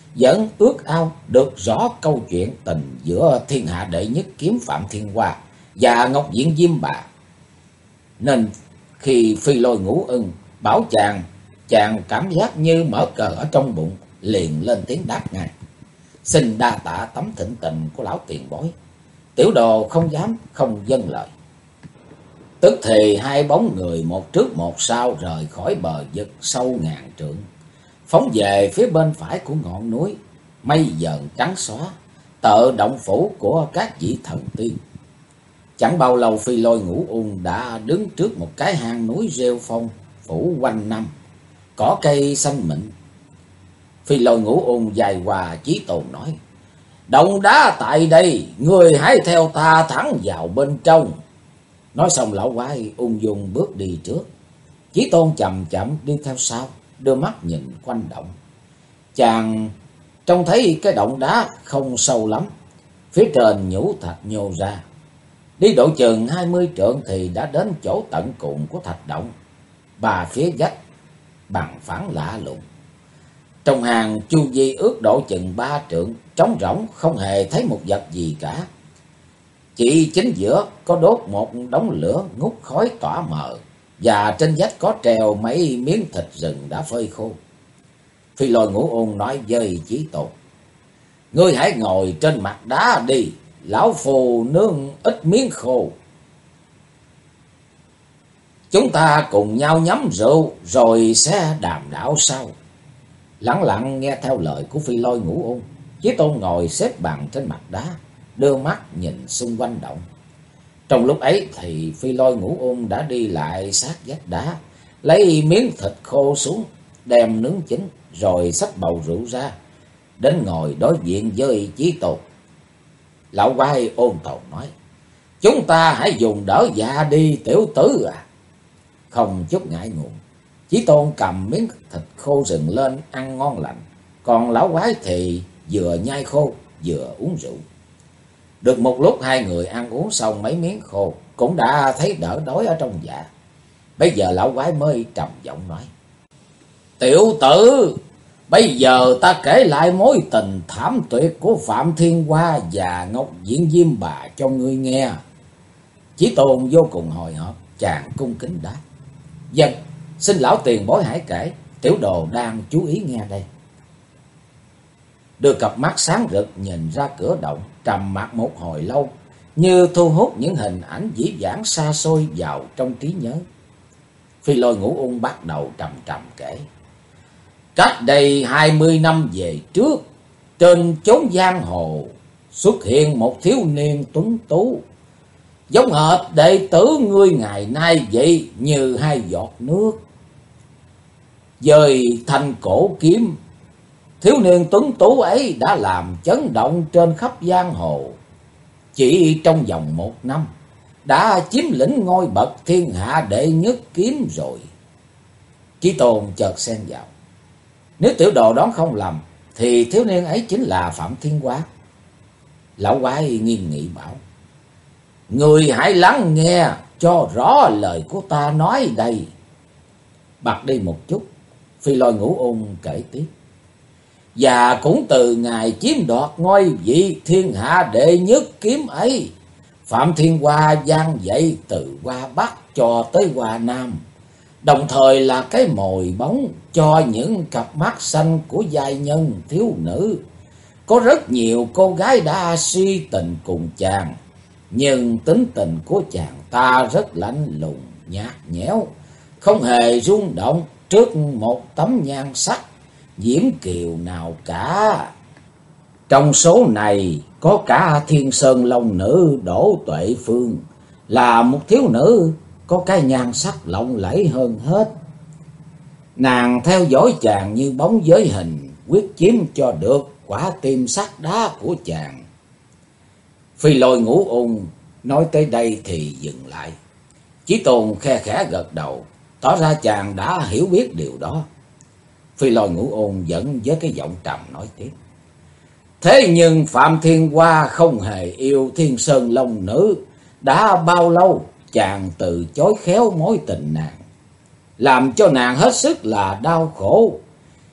vẫn ước ao được rõ câu chuyện tình giữa thiên hạ đệ nhất kiếm Phạm Thiên Hoa và Ngọc Diện Diêm Bà. Nên khi Phi Lôi Ngũ Ưng bảo chàng cảm giác như mở cờ ở trong bụng, liền lên tiếng đáp ngay: "Xin đa tạ tấm thịnh tình của lão tiền bối." Tiểu đồ không dám không vâng lời. Tức thì hai bóng người một trước một sau rời khỏi bờ vực sâu ngàn trượng, phóng về phía bên phải của ngọn núi. Mây dần trắng xóa, tợ động phủ của các vị thần tiên. Chẳng bao lâu Phi Lôi Ngũ Ung đã đứng trước một cái hang núi rêu phong phủ quanh năm, cỏ cây xanh mịn. Phi Lôi Ngũ Ung dài qua Chí Tôn nói: "Động đá tại đây, người hãy theo ta thẳng vào bên trong." Nói xong lão quái ung dung bước đi trước. Chí Tôn chậm chậm đi theo sau, đưa mắt nhìn quanh động. Chàng trông thấy cái động đá không sâu lắm, phía trên nhũ thạch nhô ra. Đi độ chừng 20 trượng thì đã đến chỗ tận cùng của thạch động. Ba phía vách bằng phẳng lạ lùng. Trong hang chu vi ước độ chừng 3 trượng, trống rỗng không hề thấy một vật gì cả. Chỉ chính giữa có đốt một đống lửa ngút khói tỏa mờ, và trên vách có treo mấy miếng thịt rừng đã phơi khô. Phi Lôi Ngũ Ung nói với Chí Tôn: "Ngươi hãy ngồi trên mặt đá đi, lão phù nướng ít miếng khô. Chúng ta cùng nhau nhắm rượu rồi sẽ đàm đạo sau." Lặng lặng nghe theo lời của Phi Lôi Ngũ Ung, Chí Tôn ngồi xếp bằng trên mặt đá, đưa mắt nhìn xung quanh động. Trong lúc ấy thì Phi Lôi Ngũ Ung đã đi lại sát vách đá, lấy miếng thịt khô xuống, đem nướng chín, rồi xách bầu rượu ra, đến ngồi đối diện với Chí Tôn. Lão quái ôn tồn nói: "Chúng ta hãy dùng đỡ dạ đi tiểu tử à." Không chút ngại ngùng, Chí Tôn cầm miếng thịt khô rừng lên ăn ngon lành, còn lão quái thì vừa nhai khô vừa uống rượu. Được một lúc hai người ăn uống xong mấy miếng khô, cũng đã thấy đỡ đói ở trong dạ. Bây giờ lão quái mới trầm giọng nói: "Tiểu tử, bây giờ ta kể lại mối tình thảm tuyệt của Phạm Thiên Hoa và Ngọc Diện Diêm Bà cho ngươi nghe." Chí Tôn vô cùng hồi hộp, chàng cung kính đáp: "Vâng, xin lão tiền bối hãy kể, tiểu đồ đang chú ý nghe đây." Đưa cặp mắt sáng rực nhìn ra cửa động, trầm mặc một hồi lâu, như thu hút những hình ảnh dĩ vãng xa xôi vào trong trí nhớ. Phi Lôi Ngũ Ung bắt đầu trầm trầm kể: "Cách đây 20 năm về trước, trên chốn giang hồ xuất hiện một thiếu niên tuấn tú, giống hệt đệ tử ngươi ngày nay vậy, như hai giọt nước. Dời thành cổ kiếm, thiếu niên tuấn tú ấy đã làm chấn động trên khắp giang hồ. Chỉ trong vòng 1 năm đã chiếm lĩnh ngôi bậc thiên hạ đệ nhất kiếm rồi." Chí Tôn chợt xen vào: "Nếu tiểu đồ đoán không lầm thì thiếu niên ấy chính là Phạm Thiên Hoa." Lão quái nghiêm nghị bảo: "Người hãy lắng nghe cho rõ lời của ta nói đây." Bặt đi một chút, Phi Lôi Ngũ Ung kể tiếp: "Và cũng từ ngày chiếm đoạt ngôi vị thiên hạ đệ nhất kiếm ấy, Phạm Thiên Hoa vang dậy từ Hoa Bắc cho tới Hoa Nam, đồng thời là cái mồi bóng cho những cặp mắt xanh của giai nhân thiếu nữ. Có rất nhiều cô gái đã si tình cùng chàng, nhưng tính tình của chàng ta rất lạnh lùng nhạt nhẽo, không hề rung động trước một tấm nhan sắc diễm kiều nào cả. Trong số này có cả Thiên Sơn Long Nữ Đỗ Tuệ Phương, là một thiếu nữ có cái nhan sắc lộng lẫy hơn hết. Nàng theo dõi chàng như bóng với hình, quyết chiếm cho được quả tim sắt đá của chàng." Phi Lôi Ngũ Ung nói tới đây thì dừng lại. Chí Tôn khe khẽ gật đầu, tỏ ra chàng đã hiểu biết điều đó. Phi Lôi Ngũ Ung vẫn với cái giọng trầm nói tiếp: "Thế nhưng Phạm Thiên Hoa không hề yêu Thiên Sơn Long Nữ. Đã bao lâu chàng từ chối khéo mối tình nàng, làm cho nàng hết sức là đau khổ.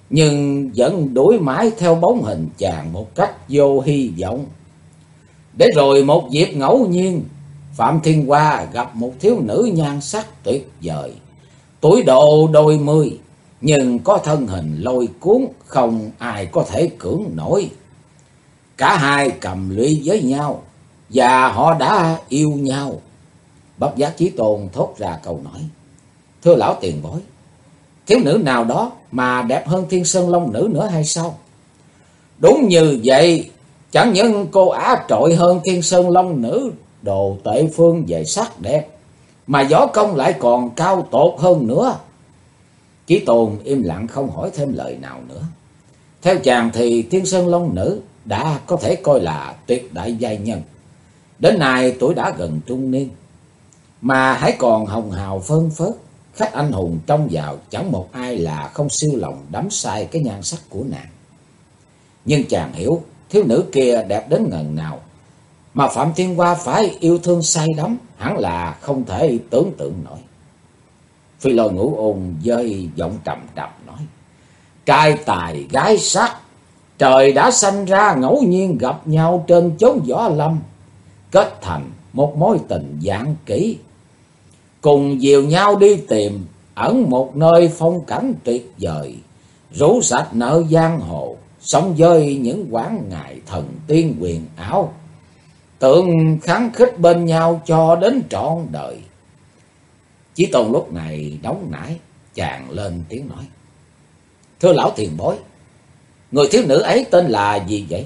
nhưng vẫn đuổi mãi theo bóng hình chàng một cách vô hy vọng. Để rồi một dịp ngẫu nhiên, Phạm Thiên Hoa gặp một thiếu nữ nhan sắc tuyệt vời, tuổi độ đôi mươi, nhưng có thân hình lôi cuốn, không ai có thể cưỡng nổi. Cả hai cầm lụy với nhau, và họ đã yêu nhau. Bất Giác Chí Tôn thốt ra câu nói: "Thưa lão tiền bối, thiếu nữ nào đó mà đẹp hơn Thiên Sơn Long Nữ nữa hay sao?" "Đúng như vậy, chẳng những cô á trội hơn Thiên Sơn Long Nữ Đồ Tệ Phương về sắc đẹp, mà võ công lại còn cao tột hơn nữa." Chí Tôn im lặng không hỏi thêm lời nào nữa. Theo chàng thì Thiên Sơn Long Nữ đã có thể coi là tuyệt đại giai nhân. Đến nay tuổi đã gần trung niên, mà hãy còn hồng hào phơn phớt. Khách anh hùng trông vào chẳng một ai là không siêu lòng đắm say cái nhan sắc của nàng. Nhưng chàng hiểu thiếu nữ kia đẹp đến ngần nào, mà Phạm Thiên Hoa phải yêu thương say đắm hẳn là không thể tưởng tượng nổi. Phi Lôi Ngũ Ôn với giọng trầm trầm nói: "Trai tài gái sắc, trời đã sanh ra ngẫu nhiên gặp nhau trên chốn võ lâm, kết thành một mối tình vạn kỷ, cùng dìu nhau đi tìm ẩn một nơi phong cảnh tuyệt vời, rũ sạch nợ giang hồ, sống với những quãng ngày thần tiên huyền ảo, tưởng kháng khích bên nhau cho đến trọn đời." Chí Tôn lúc này nóng nảy, chàng lên tiếng nói: "Thưa lão tiền bối, người thiếu nữ ấy tên là gì vậy?"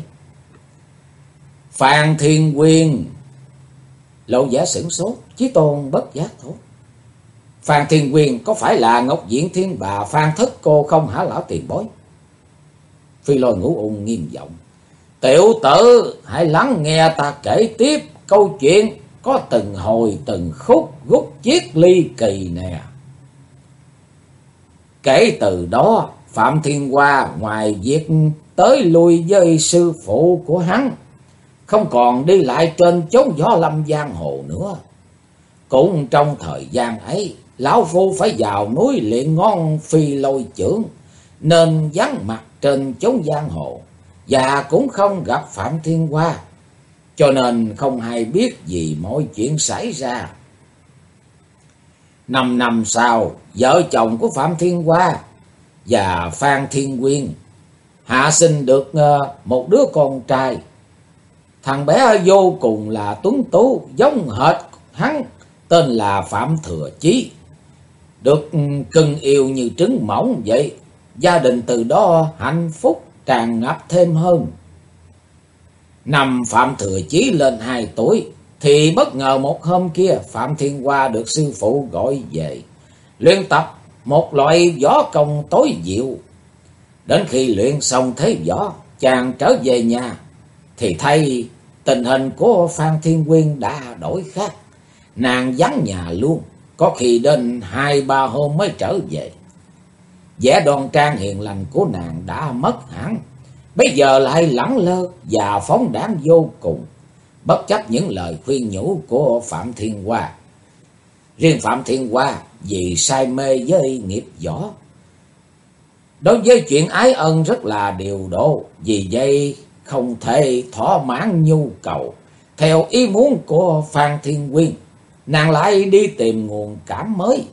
"Phan Thiên Quyên." Lộ vẻ sửng sốt, Chí Tôn bất giác thốt: "Phan Thiên Quyên có phải là Ngọc Diện Thiên Bà Phan Thất Cô không hả lão tiền bối?" Phi Lôi Ngũ Ung nghiêm giọng: "Tiểu tử, hãy lắng nghe ta kể tiếp câu chuyện có từng hồi từng khúc gút chiết ly kỳ nè." Kể từ đó, Phạm Thiên Hoa ngoài việc tới lui với sư phụ của hắn, không còn đi lại trên chốn võ lâm giang hồ nữa. Cũng trong thời gian ấy, lão phu phải vào núi luyện ngon phi lôi chưởng, nên vắng mặt trên chốn giang hồ, và cũng không gặp Phạm Thiên Hoa, cho nên không hay biết gì mọi chuyện xảy ra. 5 năm sau, vợ chồng của Phạm Thiên Hoa và Phan Thiên Quyên hạ sinh được một đứa con trai. Thằng bé vô cùng là tuấn tú, giống hệt hắn, tên là Phạm Thừa Chí, được cưng yêu như trứng mỏng vậy. Gia đình từ đó hạnh phúc tràn ngập thêm hơn. Năm Phạm Thừa Chí lên 2 tuổi, thì bất ngờ một hôm kia Phạm Thiên Hoa được sư phụ gọi về luyện tập một loại võ công tối diệu. Đến khi luyện xong thế võ, chàng trở về nhà thì thấy tình hình của Phan Thiên Quyên đã đổi khác. Nàng vắng nhà luôn, có khi đến 2-3 hôm mới trở về. Vẻ đoan trang hiền lành của nàng đã mất hẳn, bây giờ lại lẳng lơ và phóng đãng vô cùng, bất chấp những lời khuyên nhủ của Phạm Thiên Hoa. Riêng Phạm Thiên Hoa vì say mê với nghiệp võ, đối với chuyện ái ân rất là điều độ, vì vậy không thể thỏa mãn nhu cầu theo ý muốn của Phan Thiên Quyên, nàng lại đi tìm nguồn cảm mới.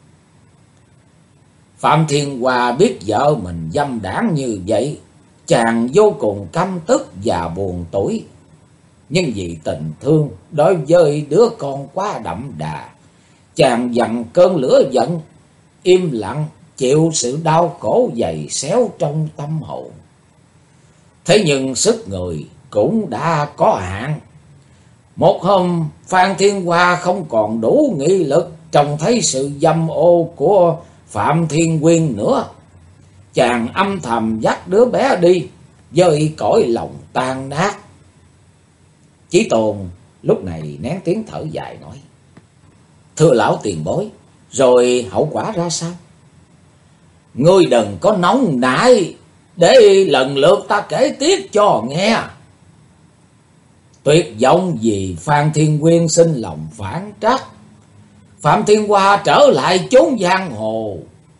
Phạm Thiên Hoa biết vợ mình dâm đãng như vậy, chàng vô cùng căm tức và buồn tủi. Nhưng vì tình thương đối với đứa con quá đậm đà, chàng dằn cơn lửa giận, im lặng chịu sự đau khổ dày xéo trong tâm hồn. Thế nhưng sức người cũng đã có hạn. Một hôm Phan Thiên Hoa không còn đủ nghị lực trông thấy sự dâm ô của Phạm Thiên Quyên nữa, chàng âm thầm dắt đứa bé đi với cõi lòng tan nát. Chí Tôn lúc này nén tiếng thở dài nói: "Thưa lão tiền bối, rồi hậu quả ra sao?" "Ngươi đừng có nóng nảy, để lần lượt ta kể tiếp cho nghe." Tuyệt vọng vì Phan Thiên Quyên sinh lòng phản trắc, Phạm Thiên Hoa trở lại chốn giang hồ,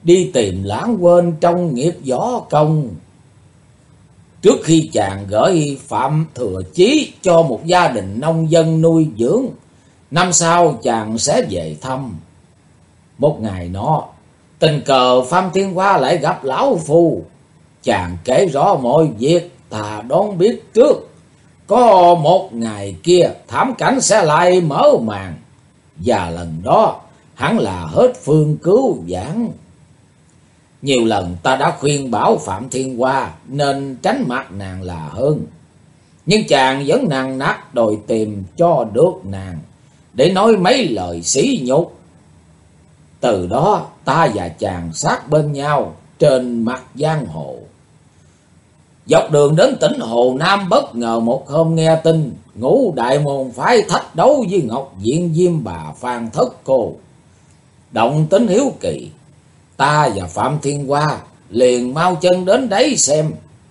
đi tìm lãng quên trong nghiệp võ công. Trước khi chàng gửi Phạm Thừa Chí cho một gia đình nông dân nuôi dưỡng, năm sau chàng sẽ về thăm. Một ngày nọ, tình cờ Phạm Thiên Hoa lại gặp lão phu. Chàng kể rõ mọi việc, ta đoán biết trước. Có một ngày kia, thảm cảnh sẽ lại mở màn. Và lần đó, hẳn là hết phương cứu vãn. Nhiều lần ta đã khuyên bảo Phạm Thiên Hoa nên tránh mặt nàng là hơn. Nhưng chàng vẫn nằng nặc đòi tìm cho được nàng, để nói mấy lời sỉ nhục. Từ đó ta và chàng sát bên nhau trên mặt giang hồ. Dọc đường đến tỉnh Hồ Nam, bất ngờ một hôm nghe tin Ngũ Đại Môn phái thách đấu với Ngọc Diện Diêm Bà Phan Thất Cô. Động tính hiếu kỳ, ta và Phạm Thiên Hoa liền mau chân đến đấy xem.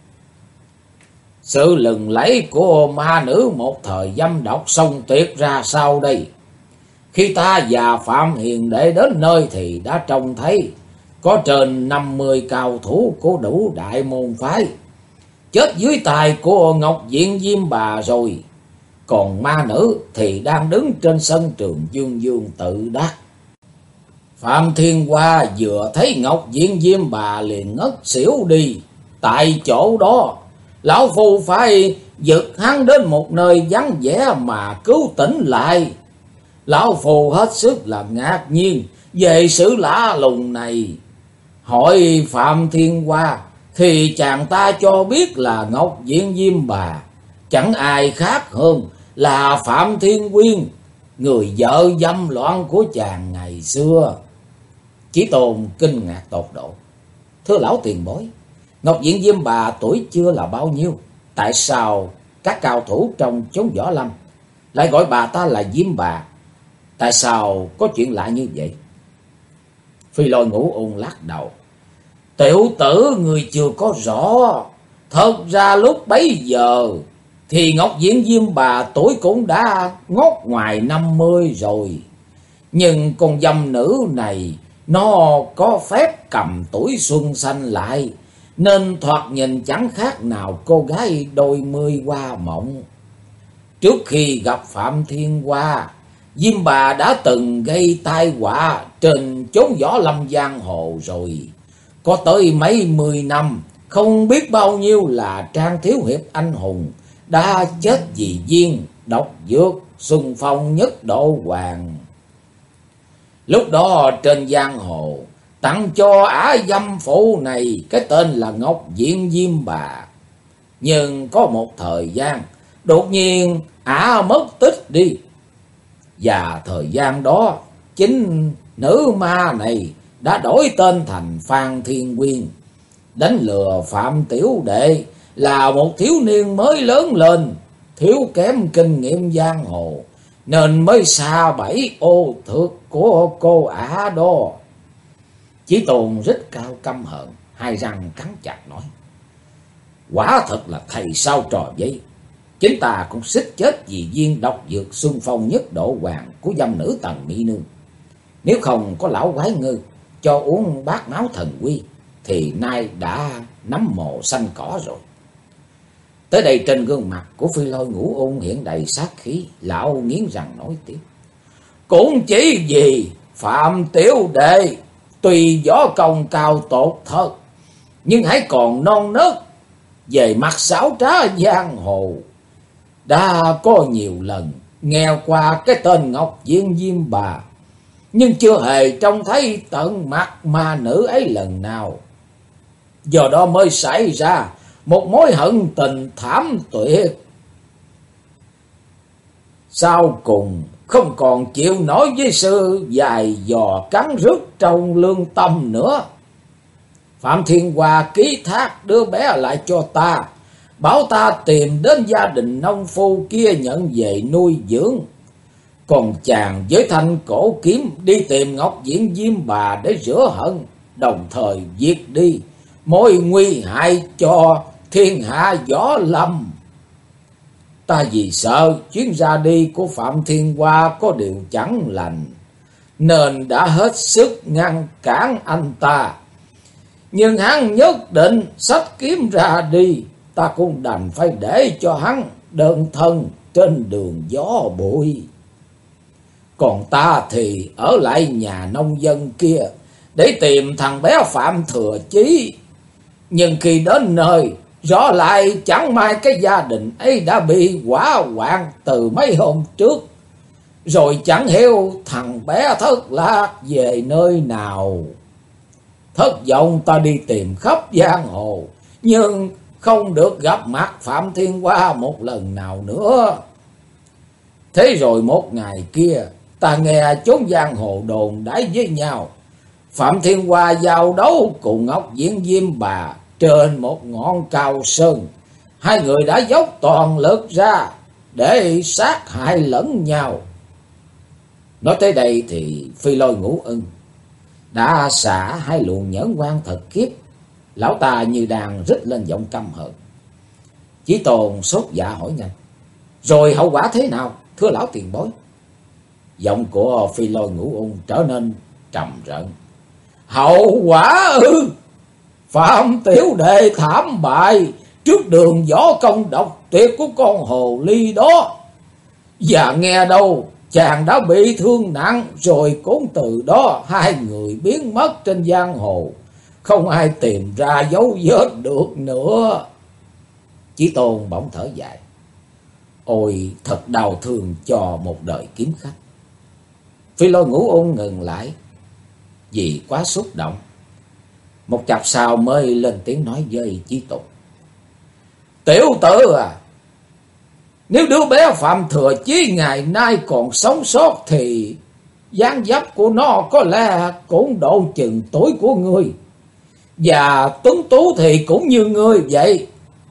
Sự lừng lẫy của ma nữ một thời dâm độc sông tuyệt ra sau đây. Khi ta và Phạm Hiền Đệ đến nơi thì đã trông thấy có trên 50 cao thủ của Đủ Đại Môn phái chết dưới tay của Ngọc Diện Diêm Bà rồi. Còn ma nữ thì đang đứng trên sân trường Dương Dương tự đắc. Phạm Thiên Hoa vừa thấy Ngọc Diện Diêm Bà liền ngất xỉu đi. Tại chỗ đó, lão phu phải giật hắn đến một nơi vắng vẻ mà cứu tỉnh lại. Lão phu hết sức là ngạc nhiên về sự lạ lùng này. Hỏi Phạm Thiên Hoa thì chàng ta cho biết là Ngọc Diện Diêm Bà chẳng ai khác hơn là Phạm Thiên Quyên, người vợ dâm loạn của chàng ngày xưa. Chí Tôn kinh ngạc tột độ. Thưa lão tiền bối, Ngọc Diện Diêm Bà tuổi chưa là bao nhiêu? Tại sao các cao thủ trong chốn võ lâm lại gọi bà ta là Diêm Bà? Tại sao có chuyện lạ như vậy? Phi Lôi Ngũ Ung lắc đầu. Tiểu tử người chưa có rõ. Thật ra lúc bấy giờ thì Ngọc Diện Diêm Bà tuổi cũng đã ngót ngoài 50 rồi. Nhưng con dâm nữ này nó có phép cầm tuổi xuân xanh lại, nên thoạt nhìn chẳng khác nào cô gái đôi mươi hoa mộng. Trước khi gặp Phạm Thiên Hoa, Diêm Bà đã từng gây tai họa trên chốn võ lâm giang hồ rồi. Có tới mấy 10 năm, không biết bao nhiêu là trang thiếu hiệp anh hùng đã chết vì viên độc dược xung phong nhất độ hoàng. Lúc đó trên giang hồ tặng cho ả dâm phụ này cái tên là Ngọc Diện Diêm Bà. Nhưng có một thời gian đột nhiên ả mất tích đi. Và thời gian đó chính nữ ma này đã đổi tên thành Phan Thiên Quyên, đánh lừa Phạm Tiểu Đệ là một thiếu niên mới lớn lên, thiếu kém kinh nghiệm giang hồ, nên mới sa bẫy ô thước của cô ả đó. Chí Tôn rít cao căm hận, hai răng cắn chặt nói: Quả thật là thầy sao trò vậy. Chính ta cũng xích chết vì viên độc dược xuân phong nhất độ hoàng của dâm nữ Tần Mỹ Nương. Nếu không có lão quái ngư cho uống bát máu thần quy thì nay đã nắm mồ xanh cỏ rồi. Tới đây trên gương mặt của Phi Lôi Ngũ Ung hiện đầy sát khí. Lão nghiến răng nói tiếp: Cũng chỉ vì Phạm Tiểu Đệ tuy võ công cao tột thật, nhưng hãy còn non nớt về mặt xảo trá giang hồ. Đã có nhiều lần nghe qua cái tên Ngọc Diện Diêm Bà, nhưng chưa hề trông thấy tận mặt ma nữ ấy lần nào. Do đó mới xảy ra một mối hận tình thảm tuyệt. Sau cùng không còn chịu nổi với sự dài dò cắn rứt trong lương tâm nữa. Phạm Thiên Hoa ký thác đứa bé lại cho ta, bảo ta tìm đến gia đình nông phu kia nhận về nuôi dưỡng. Còn chàng với thanh cổ kiếm đi tìm Ngọc Diện Diêm Bà để rửa hận, đồng thời diệt đi mối nguy hại cho thiên hạ võ lâm. Ta vì sợ chuyến ra đi của Phạm Thiên Hoa có điều chẳng lành, nên đã hết sức ngăn cản anh ta. Nhưng hắn nhất định xách kiếm ra đi, ta cũng đành phải để cho hắn đơn thân trên đường gió bụi. Còn ta thì ở lại nhà nông dân kia để tìm thằng bé Phạm Thừa Chí. Nhưng khi đến nơi, rõ lại chẳng may cái gia đình ấy đã bị hỏa hoạn từ mấy hôm trước. Rồi chẳng hiểu thằng bé thất lạc về nơi nào. Thất vọng ta đi tìm khắp giang hồ, nhưng không được gặp mặt Phạm Thiên Hoa một lần nào nữa. Thế rồi một ngày kia, ta nghe chốn giang hồ đồn đãi với nhau, Phạm Thiên Hoa giao đấu cùng Ngọc Diễn Diêm Bà trên một ngọn cao sơn. Hai người đã dốc toàn lực ra để sát hại lẫn nhau. Nói tới đây thì Phi Lôi Ngũ Ưng đã xả hai luồng nhẫn quan thật kiếp. Lão ta như đang rít lên giọng căm hờn. Chí Tôn sốt dạ hỏi nhanh: rồi hậu quả thế nào, thưa lão tiền bối? Giọng của Phi Lôi Ngũ Ưng trở nên trầm rợn. Hậu quả ư? Phạm tiểu đệ thảm bại trước đường võ công độc tuyệt của con hồ ly đó. Và nghe đâu chàng đã bị thương nặng, rồi cũng từ đó hai người biến mất trên giang hồ, không ai tìm ra dấu vết được nữa. Chí Tôn bỗng thở dài. Ôi thật đau thương cho một đời kiếm khách. Phi Lôi Ngũ Ung ngừng lại vì quá xúc động. Một chập sau mới lên tiếng nói với Chí Tôn: tiểu tử à, nếu đứa bé Phạm Thừa Chí ngày nay còn sống sót thì dáng dấp của nó có lẽ cũng độ chừng tuổi của ngươi, và tuấn tú thì cũng như ngươi vậy.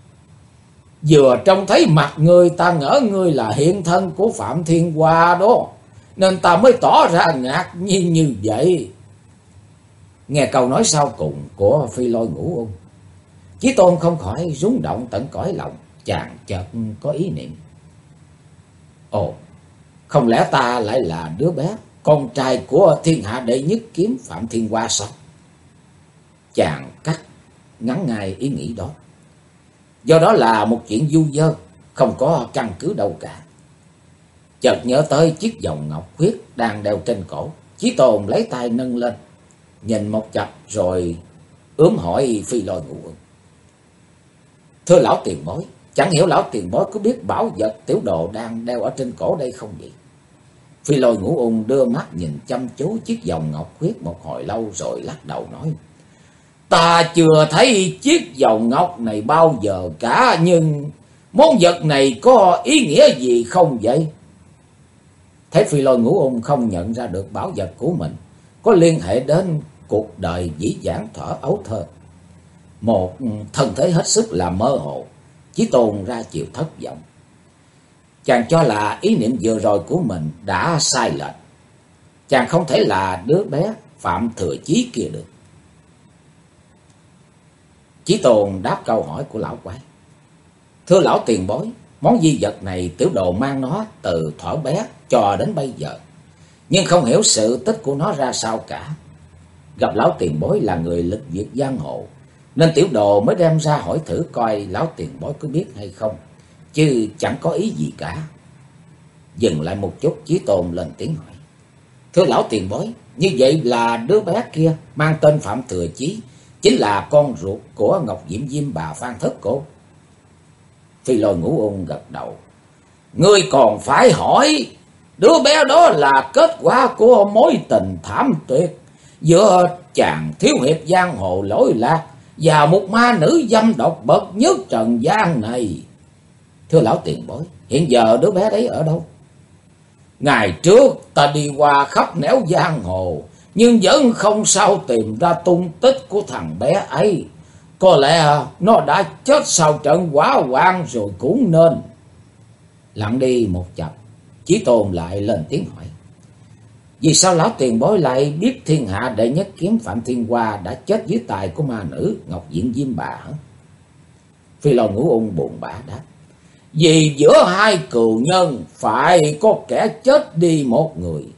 Vừa trông thấy mặt ngươi, ta ngỡ ngươi là hiện thân của Phạm Thiên Hoa đó, nên ta mới tỏ ra ngạc nhiên như vậy. Nghe câu nói sau cùng của Phi Lôi Ngũ Ung, Chí Tôn không khỏi rung động tận cõi lòng. Chàng chợt có ý niệm: ồ, không lẽ ta lại là đứa bé con trai của thiên hạ đệ nhất kiếm Phạm Thiên Hoa sao? Chàng cắt ngắn ngay ý nghĩ đó. Do đó là một chuyện du dơ, không có căn cứ đâu cả. Chợt nhớ tới chiếc vòng ngọc khuyết đang đeo trên cổ, Chí Tôn lấy tay nâng lên, nhìn một chập rồi ướm hỏi Phi Lôi Ngũ Ưng: thưa lão tiền bối, chẳng hiểu lão tiền bối có biết bảo vật tiểu đồ đang đeo ở trên cổ đây không vậy? Phi Lôi Ngũ Ung đưa mắt nhìn chăm chú chiếc vòng ngọc khuyết một hồi lâu rồi lắc đầu nói: ta chưa thấy chiếc vòng ngọc này bao giờ cả, nhưng món vật này có ý nghĩa gì không vậy? Thấy Phi Lôi Ngũ Ung không nhận ra được bảo vật của mình có liên hệ đến cuộc đời dĩ vãng thuở ấu thơ, một thân thế hết sức là mơ hồ, Chí Tôn ra chịu thất vọng. Chàng cho là ý niệm vừa rồi của mình đã sai lệch. Chàng không thể là đứa bé Phạm Thừa Chí kia được. Chí Tôn đáp câu hỏi của lão quái: thưa lão tiền bối, món di vật này tiểu đồ mang nó từ thuở bé cho đến bây giờ, nhưng không hiểu sự tích của nó ra sao cả. Gặp lão tiền bối là người lịch duyệt giang hồ, nên tiểu đồ mới đem ra hỏi thử coi lão tiền bối có biết hay không, chứ chẳng có ý gì cả. Dừng lại một chút, Chí Tôn lên tiếng hỏi: thưa lão tiền bối, như vậy là đứa bé kia mang tên Phạm Thừa Chí chính là con ruột của Ngọc Diễm Diêm Bà Phan Thất cô? Phi Lôi Ngũ Ung gật đầu: ngươi còn phải hỏi, đứa bé đó là kết quả của mối tình thảm tuyệt giữa chàng thiếu hiệp giang hồ lỗi lạc và một ma nữ dâm độc bậc nhất trần gian này. Thưa lão tiền bối, hiện giờ đứa bé đấy ở đâu? Ngày trước ta đi qua khắp nẻo giang hồ, nhưng vẫn không sao tìm ra tung tích của thằng bé ấy. Có lẽ nó đã chết sau trận hỏa hoạn rồi cũng nên. Lặng đi một chập, Chí Tôn lại lên tiếng hỏi: vì sao lão tiền bối lại biết thiên hạ đệ nhất kiếm Phạm Thiên Hoa đã chết dưới tay của ma nữ Ngọc Diện Diêm Bà hả? Phi Lôi Ngũ Ung buồn bã đáp: vì giữa hai cừu nhân phải có kẻ chết đi một người,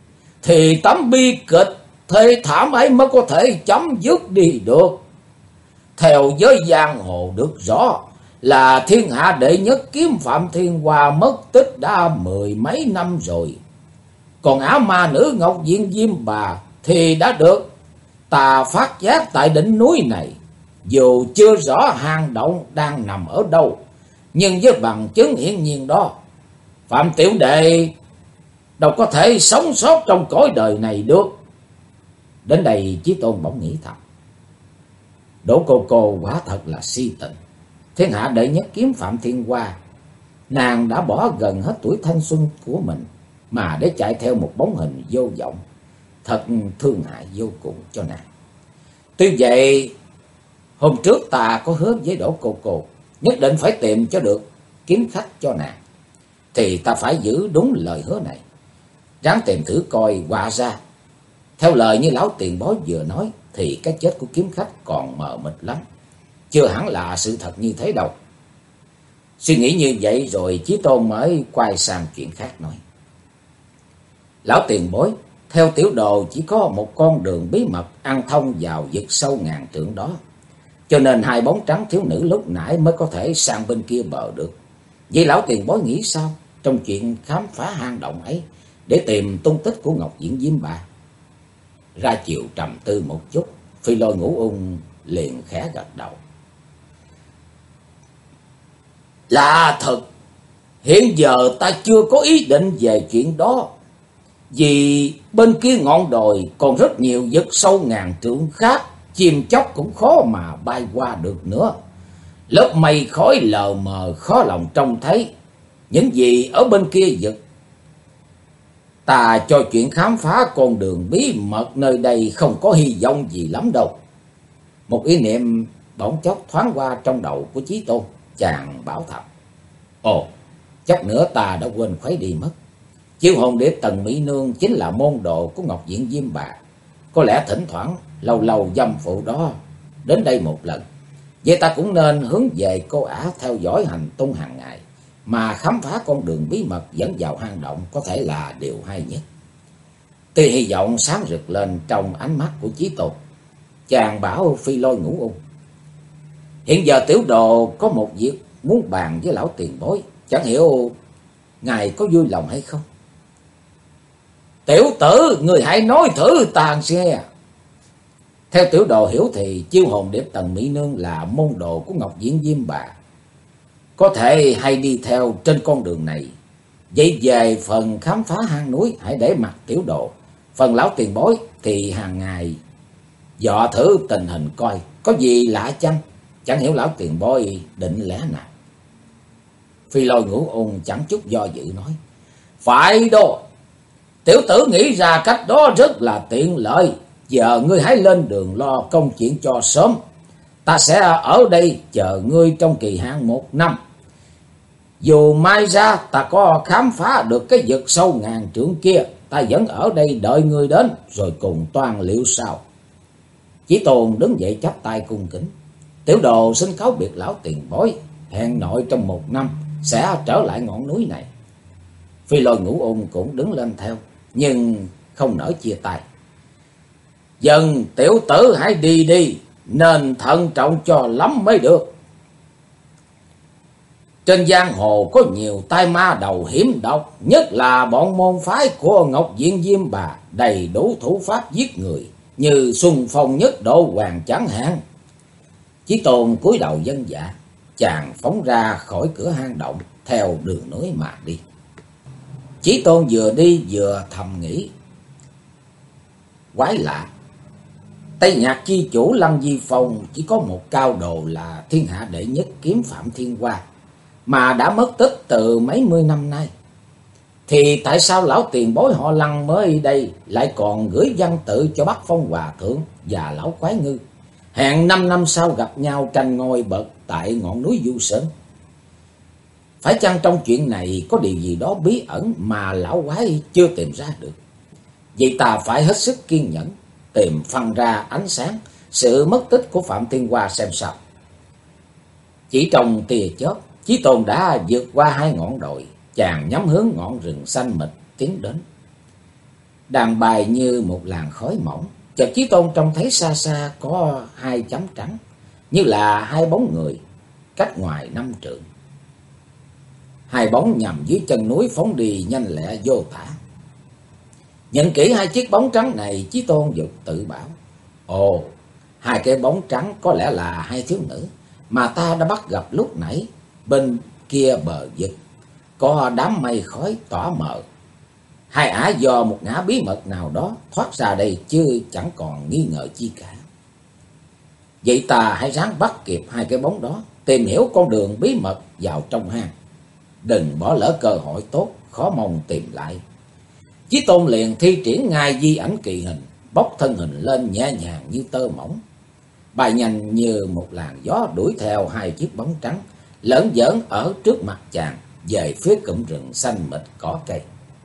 thì tấm bi kịch thê thảm ấy mới có thể chấm dứt đi được. Theo giới giang hồ được rõ là thiên hạ đệ nhất kiếm Phạm Thiên Hoa mất tích đã mười mấy năm rồi. Còn ả ma nữ Ngọc Diện Diêm Bà thì đã được ta phát giác tại đỉnh núi này. Dù chưa rõ hang động đang nằm ở đâu, nhưng với bằng chứng hiển nhiên đó, Phạm tiểu đệ đâu có thể sống sót trong cõi đời này được. Đến đây Chí Tôn bỗng nghĩ thầm, Đỗ cô quả thật là si tình. Thiên hạ đệ nhất kiếm Phạm Thiên Hoa, nàng đã bỏ gần hết tuổi thanh xuân của mình mà để chạy theo một bóng hình vô vọng, thật thương hại vô cùng cho nàng. Tuy vậy, hôm trước ta có hứa với Đỗ cô nhất định phải tìm cho được kiếm khách cho nàng, thì ta phải giữ đúng lời hứa này. Ráng tìm thử coi quả ra theo lời như lão tiền bối vừa nói thì cái chết của kiếm khách còn mờ mịt lắm, chưa hẳn là sự thật như thế đâu. Suy nghĩ như vậy rồi Chí Tôn mới quay sang chuyện khác nói, lão tiền bối, theo tiểu đồ chỉ có một con đường bí mật ăn thông vào vực sâu ngàn trượng đó, cho nên hai bóng trắng thiếu nữ lúc nãy mới có thể sang bên kia bờ được. Vậy lão tiền bối nghĩ sao trong chuyện khám phá hang động ấy để tìm tung tích của Ngọc Diện Diêm Bà? Ra chiều trầm tư một chút, Phi Lôi Ngũ Ung liền khẽ gật đầu. Là thật, hiện giờ ta chưa có ý định về chuyện đó, vì bên kia ngọn đồi còn rất nhiều vực sâu ngàn trượng khác, chim chóc cũng khó mà bay qua được nữa. Lớp mây khói lờ mờ khó lòng trông thấy những gì ở bên kia vực. Ta cho chuyện khám phá con đường bí mật nơi đây không có hy vọng gì lắm đâu. Một ý niệm bỗng chốc thoáng qua trong đầu của Chí Tôn, chàng bảo thầm, ồ, chốc nữa ta đã quên khuấy đi mất. Chiêu hồn điệp Tần Mỹ Nương chính là môn đồ của Ngọc Diện Diêm Bà. Có lẽ thỉnh thoảng lâu lâu dâm phụ đó đến đây một lần. Vậy ta cũng nên hướng về cô ả theo dõi hành tung hàng ngày, mà khám phá con đường bí mật dẫn vào hang động có thể là điều hay nhất. Tuy hy vọng sáng rực lên trong ánh mắt của Chí Tôn, chàng bảo Phi Lôi Ngũ Ung, hiện giờ tiểu đồ có một việc muốn bàn với lão tiền bối, chẳng hiểu ngài có vui lòng hay không? Tiểu tử, người hãy nói thử tàn xe. Theo tiểu đồ hiểu thì chiêu hồn điệp Tần Mỹ Nương là môn đồ của Ngọc Diện Diêm Bà, có thể hay đi theo trên con đường này. Vậy về phần khám phá hang núi hãy để mặc tiểu đồ, phần lão tiền bối thì hàng ngày dò thử tình hình coi có gì lạ chăng, chẳng hiểu lão tiền bối định lẽ nào. Phi Lôi Ngũ Ung chẳng chút do dự nói, phải đó, tiểu tử nghĩ ra cách đó rất là tiện lợi. Giờ ngươi hãy lên đường lo công chuyện cho sớm, ta sẽ ở đây chờ ngươi trong kỳ hạn 1 năm. Dù mai ra ta có khám phá được cái vực sâu ngàn trượng kia, ta vẫn ở đây đợi ngươi đến rồi cùng toan liệu sao. Chí Tôn đứng dậy chắp tay cung kính, tiểu đồ xin cáo biệt lão tiền bối, hẹn nội trong 1 năm sẽ trở lại ngọn núi này. Phi Lôi Ngũ Ung cũng đứng lên theo, nhưng không nỡ chia tay. Dần tiểu tử hãy đi đi, nên thận trọng cho lắm mới được. Trên giang hồ có nhiều tai ma đầu hiểm độc, nhất là bọn môn phái của Ngọc Diện Diêm Bà đầy đủ thủ pháp giết người, như Xuân Phong Nhất Độ Hoàng chẳng hạn. Chí Tôn cúi đầu vâng dạ, chàng phóng ra khỏi cửa hang động theo đường núi mà đi. Chí Tôn vừa đi vừa thầm nghĩ, quái lạ, Tây Nhạc chi chủ Lăng Di Phong chỉ có một cao đồ là thiên hạ đệ nhất kiếm Phạm Thiên Hoa, mà đã mất tích từ mấy mươi năm nay. Thì tại sao lão tiền bối họ Lăng mới đây lại còn gửi văn tự cho Bắc Phong Hòa Thượng và lão Quái Ngư, hẹn 5 năm sau gặp nhau tranh ngôi bậc tại ngọn núi Du Sơn? Phải chăng trong chuyện này có điều gì đó bí ẩn mà lão quái chưa tìm ra được? Vậy ta phải hết sức kiên nhẫn, tìm phân ra ánh sáng sự mất tích của Phạm Thiên Hoa xem sao. Chỉ trong tia chớp, Chí Tôn đã vượt qua 2 ngọn đồi, chàng nhắm hướng ngọn rừng xanh mịt tiến đến. đang bay như một làn khói mỏng. Chợt Chí Tôn trông thấy xa xa có hai chấm trắng, như là hai bóng người, cách ngoài 5 trượng. Hai bóng nhằm dưới chân núi phóng đi nhanh lẹ vô tả. Nhìn kỹ hai chiếc bóng trắng này, Chí Tôn dục tự bảo: ồ, hai cái bóng trắng có lẽ là hai thiếu nữ mà ta đã bắt gặp lúc nãy. Bên kia bờ vực có đám mây khói tỏa mờ. Hai ả do một ngã bí mật nào đó thoát ra đây, chứ chẳng còn nghi ngờ chi cả. Vậy ta hãy ráng bắt kịp hai cái bóng đó, tìm hiểu con đường bí mật vào trong hang. Đừng bỏ lỡ cơ hội tốt, khó mong tìm lại. Chí Tôn liền thi triển ngay di ảnh kỳ hình, bốc thân hình lên nhẹ nhàng như tơ mỏng, bay nhanh như một làn gió đuổi theo hai chiếc bóng trắng lởn giởn ở trước mặt chàng về phía cụm rừng xanh mịt cỏ cây.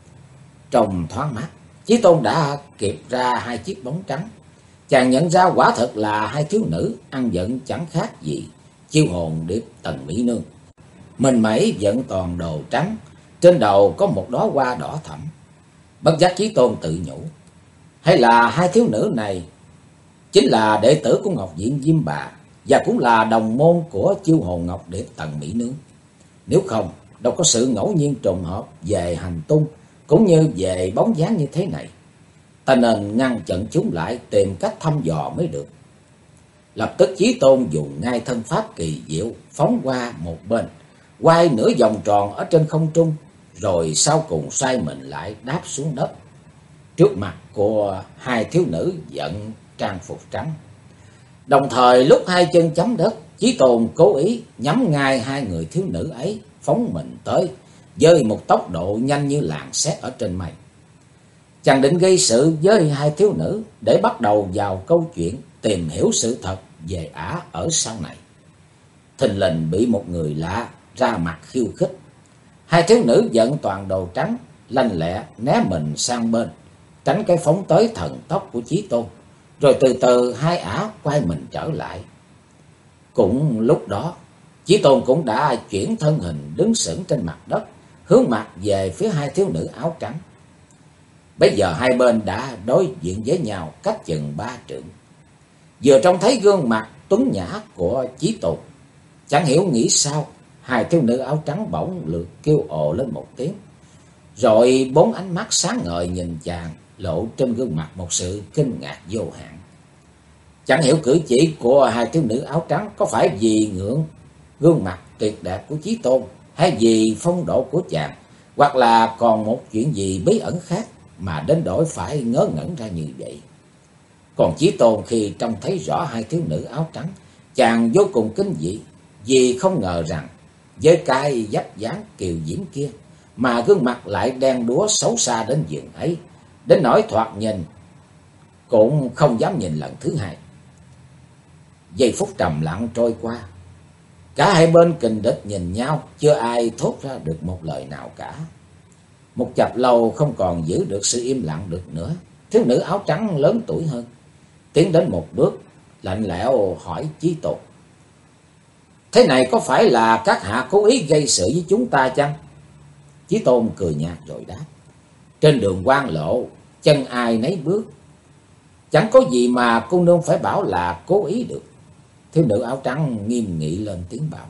Trong thoáng mát, Chí Tôn đã kịp ra hai chiếc bóng trắng. Chàng nhận ra quả thật là hai thiếu nữ ăn vận chẳng khác gì chiêu hồn điệp Tần Mỹ Nương. Mình mẩy vẫn toàn đồ trắng, trên đầu có một đóa hoa đỏ thẫm. Bất giác Chí Tôn tự nhủ, hay là hai thiếu nữ này chính là đệ tử của Ngọc Diện Diêm Bà, và cũng là đồng môn của chiêu hồn Ngọc Điệp Tần Mỹ Nương. Nếu không, đâu có sự ngẫu nhiên trùng hợp về hành tung cũng như về bóng dáng như thế này. Ta nên ngăn chặn chúng lại, tìm cách thăm dò mới được. Lập tức Chí Tôn dùng ngay thân pháp kỳ diệu, phóng qua một bên, quay nửa vòng tròn ở trên không trung, rồi sau cùng xoay mình lại đáp xuống đất, trước mặt của hai thiếu nữ vận trang phục trắng. Đồng thời lúc hai chân chấm đất, Chí Tôn cố ý nhắm ngay hai người thiếu nữ ấy, phóng mình tới với một tốc độ nhanh như làn sét ở trên mây. Chàng định gây sự với hai thiếu nữ để bắt đầu vào câu chuyện tìm hiểu sự thật về ả ở sau này. Thình lình bị một người lạ ra mặt khiêu khích. Hai thiếu nữ vận toàn đồ trắng, lanh lẹ né mình sang bên, tránh cái phóng tới thần tốc của Chí Tôn. Rồi từ từ hai ả quay mình trở lại. Cũng lúc đó, Chí Tôn cũng đã chuyển thân hình đứng sững trên mặt đất, hướng mặt về phía hai thiếu nữ áo trắng. Bây giờ hai bên đã đối diện với nhau cách chừng 3 trượng. Vừa trông thấy gương mặt tuấn nhã của Chí Tôn, chẳng hiểu nghĩ sao, hai thiếu nữ áo trắng bỗng lượt kêu ồ lên một tiếng. Rồi bốn ánh mắt sáng ngời nhìn chàng, lộ trên gương mặt một sự kinh ngạc vô hạn. Chẳng hiểu cử chỉ của hai thiếu nữ áo trắng có phải vì ngưỡng gương mặt tuyệt đẹp của Chí Tôn, hay vì phong độ của chàng, hoặc là còn một chuyện gì bí ẩn khác mà đến đổi phải ngớ ngẩn ra như vậy. Còn Chí Tôn khi trông thấy rõ hai thiếu nữ áo trắng, chàng vô cùng kinh dị, vì không ngờ rằng với cái vóc dáng kiều diễm kia mà gương mặt lại đen đúa xấu xa đến giường ấy, đến nỗi thoạt nhìn cũng không dám nhìn lần thứ hai. Giây phút trầm lặng trôi qua, cả hai bên kình địch nhìn nhau, chưa ai thốt ra được một lời nào cả. Một chập lâu không còn giữ được sự im lặng được nữa, thiếu nữ áo trắng lớn tuổi hơn tiến đến một bước, lạnh lẽo hỏi Chí Tôn: thế này có phải là các hạ cố ý gây sự với chúng ta chăng? Chí Tôn cười nhạt rồi đáp: trên đường quan lộ, chân ai nấy bước, chẳng có gì mà cô nương phải bảo là cố ý được. Thiếu nữ áo trắng nghiêm nghị lên tiếng bảo: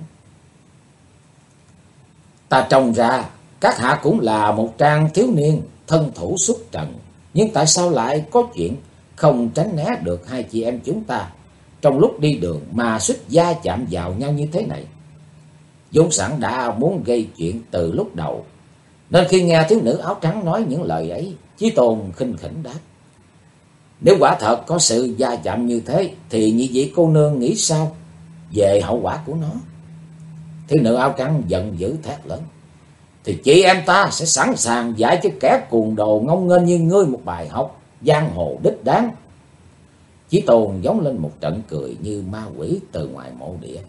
ta trông ra các hạ cũng là một trang thiếu niên thân thủ xuất trần, nhưng tại sao lại có chuyện không tránh né được hai chị em chúng ta trong lúc đi đường mà suýt va chạm vào nhau như thế này? Vốn sẵn đã muốn gây chuyện từ lúc đầu, nên khi nghe thiếu nữ áo trắng nói những lời ấy, Chí Tôn khinh khỉnh đáp: nếu quả thật có sự va chạm như thế, thì nhị vị cô nương nghĩ sao về hậu quả của nó? Thiếu nữ áo trắng giận dữ thét lớn: thì chị em ta sẽ sẵn sàng dạy cho kẻ cuồng đồ ngông nghênh như ngươi một bài học giang hồ đích đáng. Chí Tôn giống lên một trận cười như ma quỷ từ ngoài mộ địa.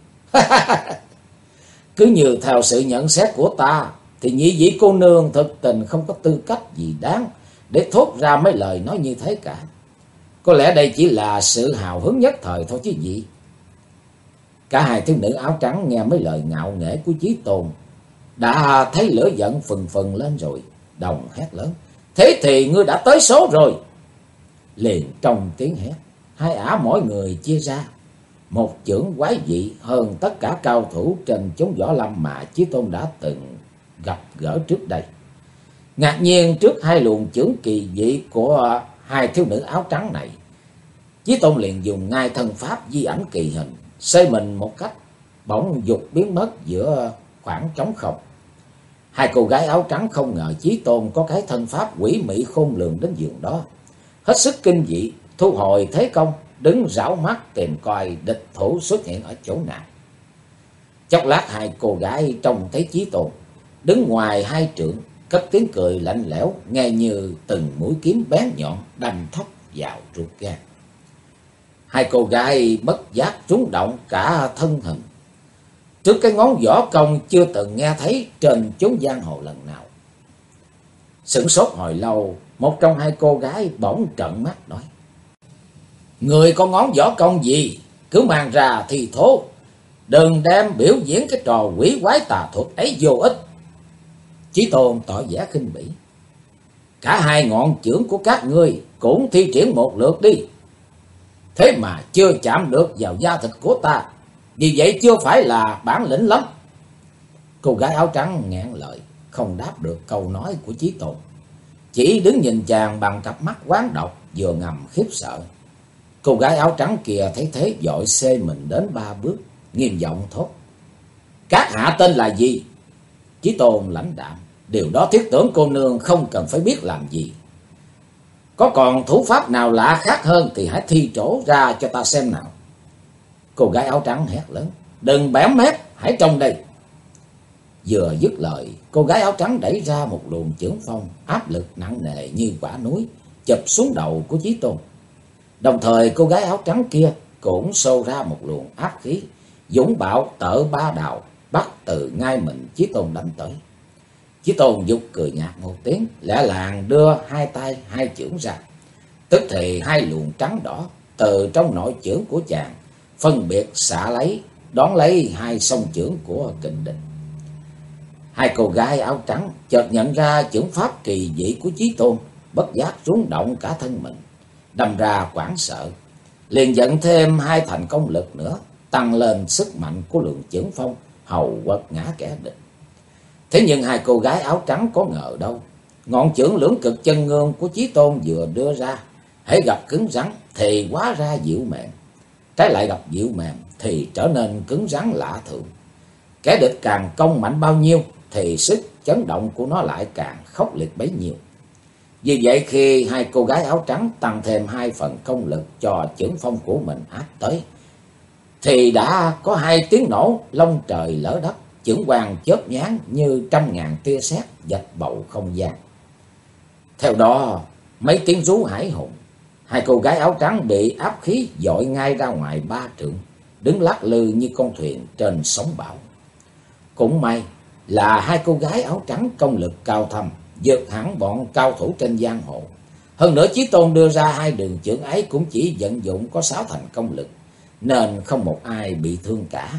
Cứ như theo sự nhận xét của ta, thì nhị vị cô nương thực tình không có tư cách gì đáng để thốt ra mấy lời nói như thế cả. Có lẽ đây chỉ là sự hào hứng nhất thời thôi chứ gì. Cả hai thiếu nữ áo trắng nghe mấy lời ngạo nghễ của Chí Tôn đã thấy lửa giận phừng phừng lên rồi, đồng hét lớn: Thế thì ngươi đã tới số rồi. Liền trong tiếng hét, hai ả mỗi người chia ra. Một chưởng quái dị hơn tất cả cao thủ trên chốn võ lâm mà Chí Tôn đã từng gặp gỡ trước đây. Ngạc nhiên trước hai luồng chưởng kỳ dị của hai thiếu nữ áo trắng này, Chí Tôn liền dùng ngay thân pháp di ảnh kỳ hình, xây mình một cách bỗng dục biến mất giữa khoảng trống không. Hai cô gái áo trắng không ngờ Chí Tôn có cái thân pháp quỷ mị khôn lường đến giường đó, hết sức kinh dị, thu hồi thế công, đứng rảo mắt tìm coi địch thủ xuất hiện ở chỗ nào. Chốc lát hai cô gái trông thấy Chí Tôn đứng ngoài hai trượng, cất tiếng cười lạnh lẽo, nghe như từng mũi kiếm bén nhọn đâm thóc vào ruột gan. Hai cô gái bất giác rung động cả thân hình trước cái ngón võ công chưa từng nghe thấy trên chốn giang hồ lần nào. Sửng sốt hồi lâu, một trong hai cô gái bỗng trợn mắt nói: Người có ngón võ công gì, cứ mang ra thì thố, đừng đem biểu diễn cái trò quỷ quái tà thuật ấy vô ích. Chí Tôn tỏ vẻ khinh bỉ: Cả hai ngọn chưởng của các ngươi cũng thi triển một lượt đi. Thế mà chưa chạm được vào da thịt của ta, vì vậy chưa phải là bản lĩnh lắm. Cô gái áo trắng nghẹn lời, không đáp được câu nói của Chí Tôn, chỉ đứng nhìn chàng bằng cặp mắt quán độc, vừa ngầm khiếp sợ. Cô gái áo trắng kia thấy thế vội xê mình đến 3 bước, nghiêm giọng thốt: Các hạ tên là gì? Chí Tôn lãnh đạm: Điều đó thiết tưởng cô nương không cần phải biết làm gì. Có còn thủ pháp nào lạ khác hơn thì hãy thi trổ ra cho ta xem nào. Cô gái áo trắng hét lớn: Đừng bẽm mép, hãy trông đây. Vừa dứt lời, cô gái áo trắng đẩy ra một luồng chưởng phong áp lực nặng nề như quả núi chụp xuống đầu của Chí Tôn. Đồng thời cô gái áo trắng kia cũng xô ra một luồng áp khí dũng bạo tở ba đạo, bắt từ ngay mình Chí Tôn đánh tới. Chí Tôn giục cười nhạt một tiếng, lẹ làng đưa hai tay hai chưởng ra. Tức thì hai luồng trắng đỏ từ trong nội chưởng của chàng phân biệt xạ lấy, đón lấy hai song chưởng của kình địch. Hai cô gái áo trắng chợt nhận ra chưởng pháp kỳ dị của Chí Tôn, bất giác rung động cả thân mình, đâm ra hoảng sợ, liền dẫn thêm hai thành công lực nữa, tăng lên sức mạnh của lượng chưởng phong, hầu quật ngã kẻ địch. Thế nhưng hai cô gái áo trắng có ngờ đâu, ngọn chưởng lưỡng cực chân ngương của Chí Tôn vừa đưa ra, hễ gặp cứng rắn thì hóa ra dịu mềm, trái lại gặp dịu mềm thì trở nên cứng rắn lạ thường. Kẻ địch càng công mạnh bao nhiêu thì sức chấn động của nó lại càng khốc liệt bấy nhiêu. Vì vậy khi hai cô gái áo trắng tăng thêm 2 phần công lực cho chưởng phong của mình áp tới, thì đã có 2 tiếng nổ long trời lở đất, chưởng quang chớp nhoáng như trăm ngàn tia sét vạch bầu không gian. Theo đó mấy tiếng rú hãi hùng, hai cô gái áo trắng bị áp khí dội ngay ra ngoài 3 trượng, đứng lắc lư như con thuyền trên sóng bão. Cũng may là hai cô gái áo trắng công lực cao thâm, vượt hẳn bọn cao thủ trên giang hồ. Hơn nữa Chí Tôn đưa ra 2 đường chưởng ấy cũng chỉ vận dụng có 6 thành công lực, nên không một ai bị thương cả.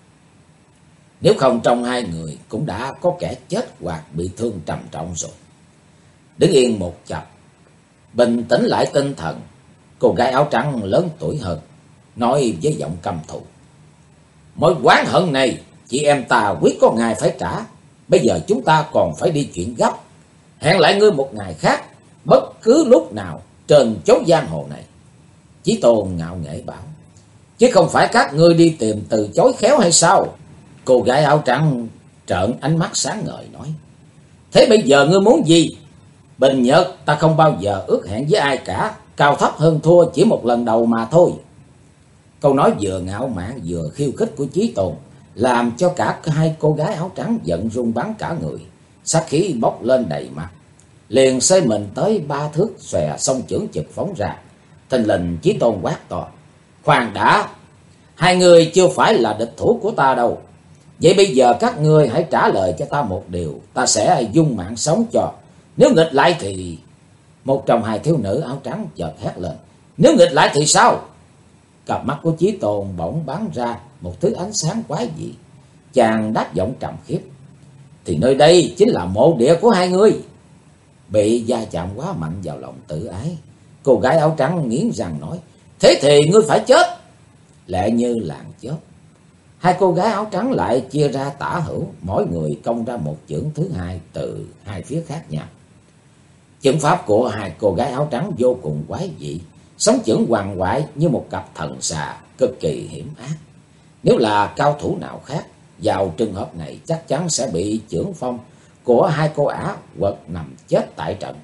Nếu không trong 2 người cũng đã có kẻ chết hoặc bị thương trầm trọng rồi. Đứng yên một chập, bình tĩnh lại tinh thần, cô gái áo trắng lớn tuổi hơn nói với giọng căm thù: Mối oán hận này chị em ta quyết có ngày phải trả. Bây giờ chúng ta còn phải đi chuyện gấp, hẹn lại ngươi một ngày khác, bất cứ lúc nào trên chốn giang hồ này. Chí Tôn ngạo nghễ bảo: Chứ không phải các ngươi đi tìm từ chối khéo hay sao? Cô gái áo trắng trợn ánh mắt sáng ngời nói: Thế bây giờ ngươi muốn gì? Bình nhật ta không bao giờ ước hẹn với ai cả, cao thấp hơn thua chỉ một lần đầu mà thôi. Câu nói vừa ngạo mạn vừa khiêu khích của Chí Tôn làm cho cả 2 cô gái áo trắng giận run bắn cả người, sát khí bốc lên đầy mặt, liền xơi mình tới 3 thước, xòe song chưởng chực phóng ra. Thình lình Chí Tôn quát to: Khoan đã, 2 người chưa phải là địch thủ của ta đâu. Vậy bây giờ các ngươi hãy trả lời cho ta một điều, ta sẽ dung mạng sống cho. Nếu nghịch lại thì... Một trong 2 thiếu nữ áo trắng chợt hét lên: Nếu nghịch lại thì sao? Cặp mắt của Chí Tôn bỗng bắn ra một thứ ánh sáng quái dị. Chàng đáp giọng trầm khiếp: Thì nơi đây chính là mộ địa của 2 người. bị va chạm quá mạnh vào lòng tự ái. Cô gái áo trắng nghiến răng nói: "Thế thì ngươi phải chết!" Lẹ như làn chớp, hai cô gái áo trắng lại chia ra tả hữu, mỗi người công ra một chưởng thứ hai từ hai phía khác nhau. Chưởng pháp của hai cô gái áo trắng vô cùng quái dị, sóng chưởng hoàng hoại như một cặp thần xà cực kỳ hiểm ác. Nếu là cao thủ nào khác, vào trường hợp này chắc chắn sẽ bị chưởng phong của hai cô ả quật nằm chết tại trận.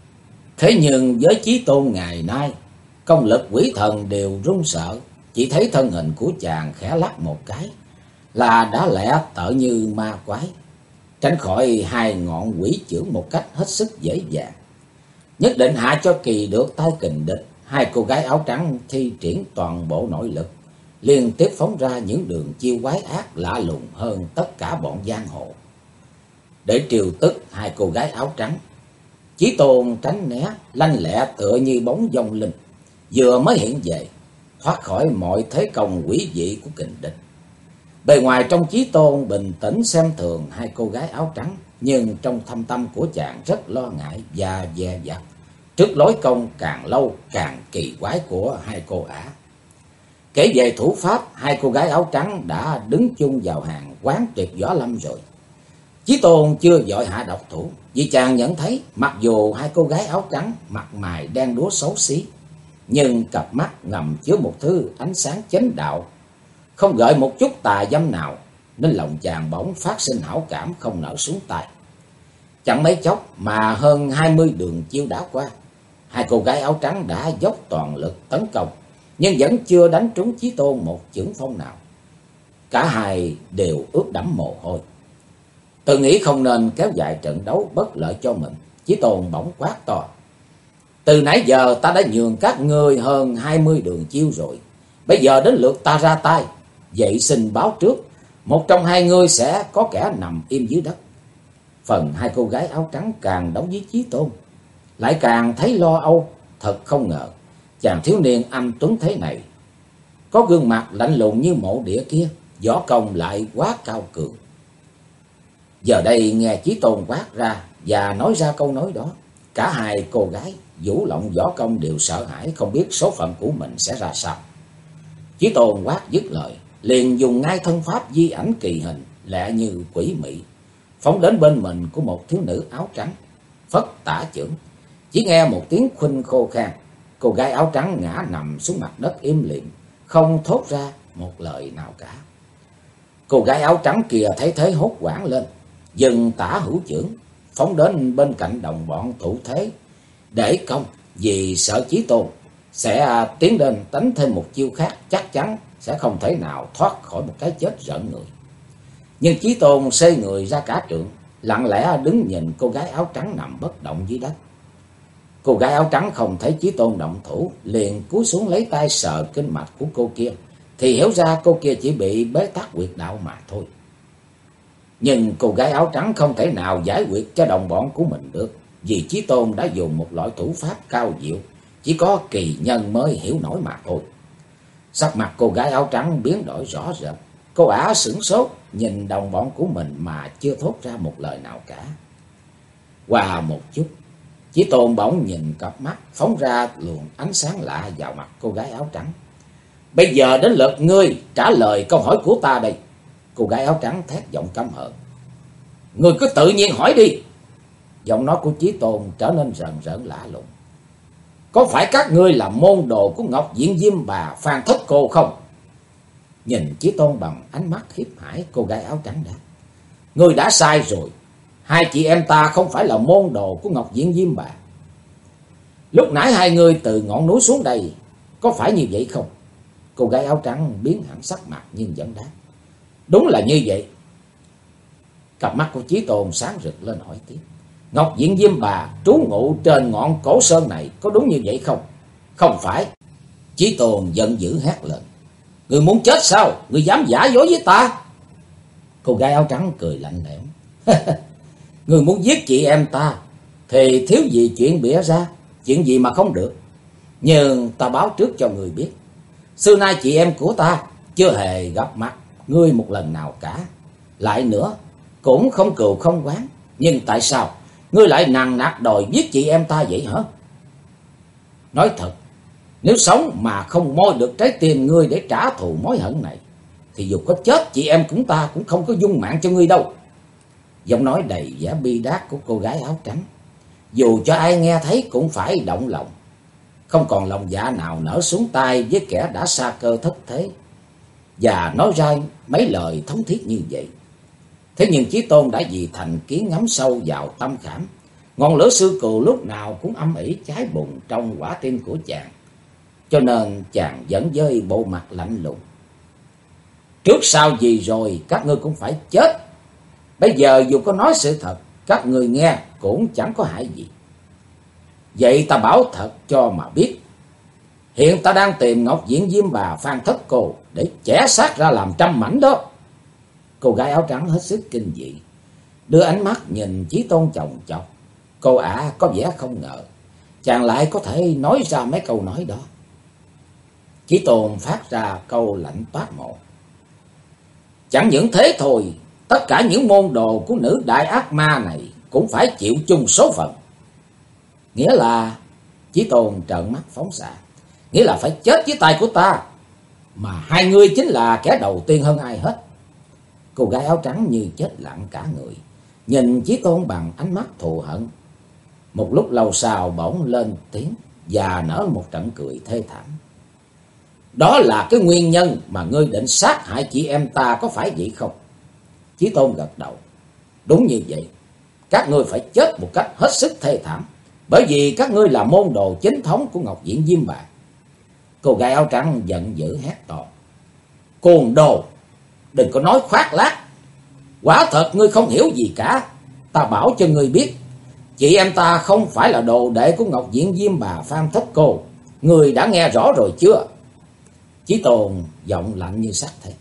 Thế nhưng với Chí Tôn ngày nay, công lực quỷ thần đều run sợ, chỉ thấy thân hình của chàng khẽ lắc một cái là đã lẹ tợ như ma quái, tránh khỏi hai ngọn quỷ chưởng một cách hết sức dễ dàng. Nhất định hạ cho kỳ được tay kình địch, hai cô gái áo trắng thi triển toàn bộ nội lực, liên tiếp phóng ra những đường chiêu quái ác lạ lùng hơn tất cả bọn giang hồ. Để trêu tức hai cô gái áo trắng, Chí Tôn tránh né lanh lẹ tựa như bóng dông linh, vừa mới hiện về, thoát khỏi mọi thế công quỷ dị của kình địch. Bề ngoài trong Chí Tôn bình tĩnh xem thường hai cô gái áo trắng, nhưng trong thâm tâm của chàng rất lo ngại và dè dặt trước lối công càng lâu càng kỳ quái của hai cô ả. Kể về thủ pháp, hai cô gái áo trắng đã đứng chung vào hàng quán tuyệt võ lâm rồi. Chí Tôn chưa vội hạ độc thủ, vì chàng nhận thấy mặc dù hai cô gái áo trắng mặt mày đen đúa xấu xí, nhưng cặp mắt ngầm chứa một thứ ánh sáng chánh đạo, không gợi một chút tà dâm nào, nên lòng chàng bỗng phát sinh hảo cảm không nỡ xuống tay. Chẳng mấy chốc mà hơn 20 đường chiêu đã qua, hai cô gái áo trắng đã dốc toàn lực tấn công, nhưng vẫn chưa đánh trúng Chí Tôn một chưởng phong nào. Cả hai đều ướt đẫm mồ hôi. Tự nghĩ không nên kéo dài trận đấu bất lợi cho mình, Chí Tôn bỗng quát to: "Từ nãy giờ ta đã nhường các ngươi hơn 20 đường chiêu rồi, bây giờ đến lượt ta ra tay. Vậy xin báo trước, một trong hai ngươi sẽ có kẻ nằm im dưới đất." Phần hai cô gái áo trắng càng đấu với Chí Tôn, lại càng thấy lo âu. Thật không ngờ, chàng thiếu niên anh tuấn thế này, có gương mặt lạnh lùng như mộ địa kia, võ công lại quá cao cường. Giờ đây nghe Chí Tôn quát ra và nói ra câu nói đó, cả hai cô gái vũ lộng võ công đều sợ hãi, không biết số phận của mình sẽ ra sao. Chí Tôn quát dứt lời, liền dùng ngay thân pháp di ảnh kỳ hình, lẹ như quỷ mị, phóng đến bên mình của một thiếu nữ áo trắng, phất tả chưởng. Chỉ nghe một tiếng khuynh khô khan, cô gái áo trắng ngã nằm xuống mặt đất im lìm, không thốt ra một lời nào cả. Cô gái áo trắng kia thấy thế hốt hoảng lên, dừng tả hữu chưởng, phóng đến bên cạnh đồng bọn thủ thế để công, vì sợ Chí Tôn sẽ tiến đến đánh thêm một chiêu khác, chắc chắn sẽ không thể nào thoát khỏi một cái chết rợn người. Nhưng Chí Tôn xê người ra cả trượng, lặng lẽ đứng nhìn cô gái áo trắng nằm bất động dưới đất. Cô gái áo trắng không thấy Chí Tôn động thủ, liền cúi xuống lấy tay sờ kinh mạch của cô kia, thì hiểu ra cô kia chỉ bị bế tắc huyệt đạo mà thôi. Nhưng cô gái áo trắng không thể nào giải quyết cho đồng bọn của mình được, vì Chí Tôn đã dùng một loại thủ pháp cao diệu, chỉ có kỳ nhân mới hiểu nổi mà thôi. Sắc mặt cô gái áo trắng biến đổi rõ rệt, cô ả sửng sốt nhìn đồng bọn của mình mà chưa thốt ra một lời nào cả. Qua một chút, Chí Tôn bỗng nhìn cặp mắt phóng ra luồng ánh sáng lạ vào mặt cô gái áo trắng. "Bây giờ đến lượt ngươi trả lời câu hỏi của ta đây." Cô gái áo trắng thét giọng căm hờn: "Ngươi cứ tự nhiên hỏi đi." Giọng nói của Chí Tôn trở nên rờn rợn lạ lùng: "Có phải các ngươi là môn đồ của Ngọc Diện Diêm Bà Phan Thất Cô không?" Nhìn Chí Tôn bằng ánh mắt khiếp hải, cô gái áo trắng đáp: "Ngươi đã sai rồi. Hai chị em ta không phải là môn đồ của Ngọc Diện Diêm Bà. Lúc nãy hai người từ ngọn núi xuống đây, có phải như vậy không?" Cô gái áo trắng biến hẳn sắc mặt nhưng vẫn đáp: "Đúng là như vậy." Cặp mắt của Chí Tôn sáng rực lên hỏi tiếp: "Ngọc Diện Diêm Bà trú ngụ trên ngọn cổ sơn này, có đúng như vậy không?" "Không phải." Chí Tôn giận dữ hét lên: "Ngươi muốn chết sao? Ngươi dám giả dối với ta?" Cô gái áo trắng cười lạnh lẽo: "Ngươi muốn giết chị em ta thì thiếu gì chuyện bịa ra, chuyện gì mà không được. Nhưng ta báo trước cho ngươi biết, xưa nay chị em của ta chưa hề gặp mặt ngươi một lần nào cả. Lại nữa, cũng không cừu không oán. Nhưng tại sao ngươi lại nằng nặc đòi giết chị em ta vậy hả? Nói thật, nếu sống mà không moi được trái tim ngươi để trả thù mối hận này, thì dù có chết chị em chúng ta cũng không có dung mạng cho ngươi đâu. Giọng nói đầy vẻ bi đát của cô gái áo trắng, dù cho ai nghe thấy cũng phải động lòng. Không còn lòng dạ nào nở xuống tay với kẻ đã sa cơ thất thế, và nói ra mấy lời thống thiết như vậy. Thế nhưng Chí Tôn đã vì thành kiến ngắm sâu vào tâm khảm. Ngọn lửa sư cừu lúc nào cũng âm ỉ cháy bùng trong quả tim của chàng, cho nên chàng vẫn với bộ mặt lạnh lùng. Trước sau gì rồi các ngươi cũng phải chết. Bây giờ dù có nói sự thật, các ngươi nghe cũng chẳng có hại gì. Vậy ta bảo thật cho mà biết, hiện ta đang tìm Ngọc Diện Diêm Bà Phan Thất Cô để chẻ xác ra làm trăm mảnh đó. Cô gái áo trắng hết sức kinh dị, đưa ánh mắt nhìn Chí Tôn chòng chọc. Cô ả có vẻ không ngờ chàng lại có thể nói ra mấy câu nói đó. Chí Tôn phát ra câu lạnh toát một: chẳng những thế thôi, tất cả những môn đồ của nữ đại ác ma này cũng phải chịu chung số phận. Nghĩa là, Chí Tôn trợn mắt phóng xạ, nghĩa là phải chết với tay của ta, mà hai ngươi chính là kẻ đầu tiên hơn ai hết. Cô gái áo trắng như chết lặng cả người, nhìn Chí Tôn bằng ánh mắt thù hận. Một lúc lâu sau bỗng lên tiếng và nở một trận cười thê thảm. Đó là cái nguyên nhân mà ngươi định sát hại chị em ta, có phải vậy không? Chí Tôn gật đầu. Đúng như vậy, các ngươi phải chết một cách hết sức thê thảm, bởi vì các ngươi là môn đồ chính thống của Ngọc Diện Diêm Bà. Cô gái áo trắng giận dữ hét to: Cuồng đồ, đừng có nói khoác lác. Quả thật ngươi không hiểu gì cả. Ta bảo cho ngươi biết, chị em ta không phải là đồ đệ của Ngọc Diện Diêm Bà Phan Thất Cô. Ngươi đã nghe rõ rồi chưa? Chí Tôn giọng lạnh như sắt thế.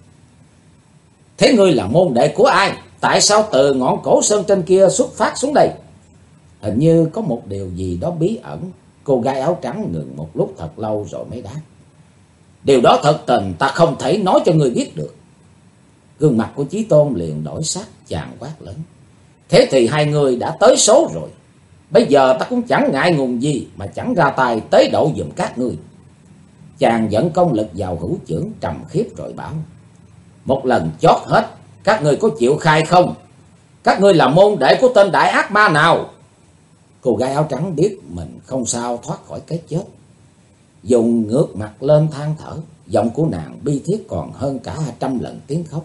Thế ngươi là môn đệ của ai? Tại sao từ ngọn cổ sơn trên kia xuất phát xuống đây? Hình như có một điều gì đó bí ẩn. Cô gái áo trắng ngừng một lúc thật lâu rồi mới đáp: điều đó thật tình ta không thể nói cho ngươi biết được. Gương mặt của Chí Tôn liền đổi sắc, chàng quát lớn: thế thì hai người đã tới số rồi. Bây giờ ta cũng chẳng ngại ngùng gì mà chẳng ra tay tế độ giùm các ngươi. Chàng dẫn công lực vào hữu chưởng trầm khiếp rồi bảo: một lần chót hết, các ngươi có chịu khai không? Các ngươi là môn đệ của tên đại ác ma nào? Cô gái áo trắng biết mình không sao thoát khỏi cái chết, dùng ngước mặt lên than thở. Giọng của nàng bi thiết còn hơn cả 100 lần tiếng khóc.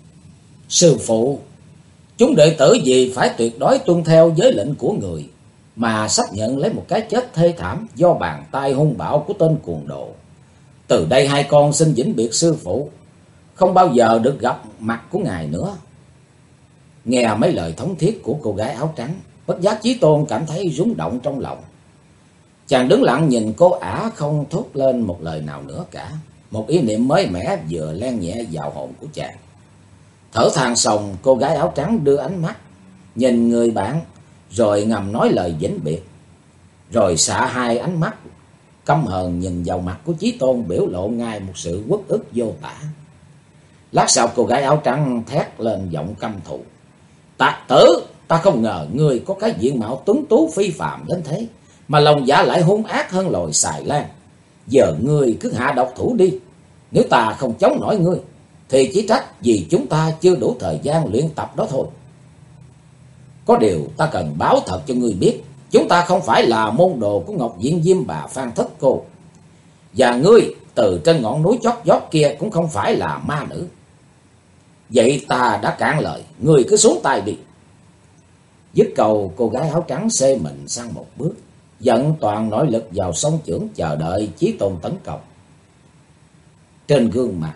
Sư phụ, chúng đệ tử vì phải tuyệt đối tuân theo giới lệnh của người mà sắp nhận lấy một cái chết thê thảm do bàn tay hung bạo của tên cuồng đồ. Từ đây hai con xin vĩnh biệt sư phụ, không bao giờ được gặp mặt của ngài nữa. Nghe mấy lời thống thiết của cô gái áo trắng, bất giác Chí Tôn cảm thấy rung động trong lòng. Chàng đứng lặng nhìn cô ả không thốt lên một lời nào nữa cả. Một ý niệm mới mẻ vừa len nhẹ vào hồn của chàng. Thở than xong, cô gái áo trắng đưa ánh mắt nhìn người bạn, rồi ngầm nói lời vĩnh biệt, rồi xạ hai ánh mắt căm hờn nhìn vào mặt của Chí Tôn, biểu lộ ngay một sự uất ức vô tả. Lát sau cô gái áo trắng thét lên giọng căm thù: Tặc tử, ta không ngờ ngươi có cái diện mạo tuấn tú phi phàm đến thế, mà lòng dạ lại hung ác hơn loài xài lan. Giờ ngươi cứ hạ độc thủ đi. Nếu ta không chống nổi ngươi, thì chỉ trách vì chúng ta chưa đủ thời gian luyện tập đó thôi. Có điều ta cần báo thật cho ngươi biết, chúng ta không phải là môn đồ của Ngọc Diện Diêm Bà Phan Thất Cô. Và ngươi từ trên ngọn núi chót vót kia cũng không phải là ma nữ. Vậy ta đã cạn lời, ngươi cứ xuống tay đi. Dứt câu, cô gái áo trắng xê mình sang một bước, dẫn toàn nội lực vào song chưởng chờ đợi Chí Tôn tấn công. Trên gương mặt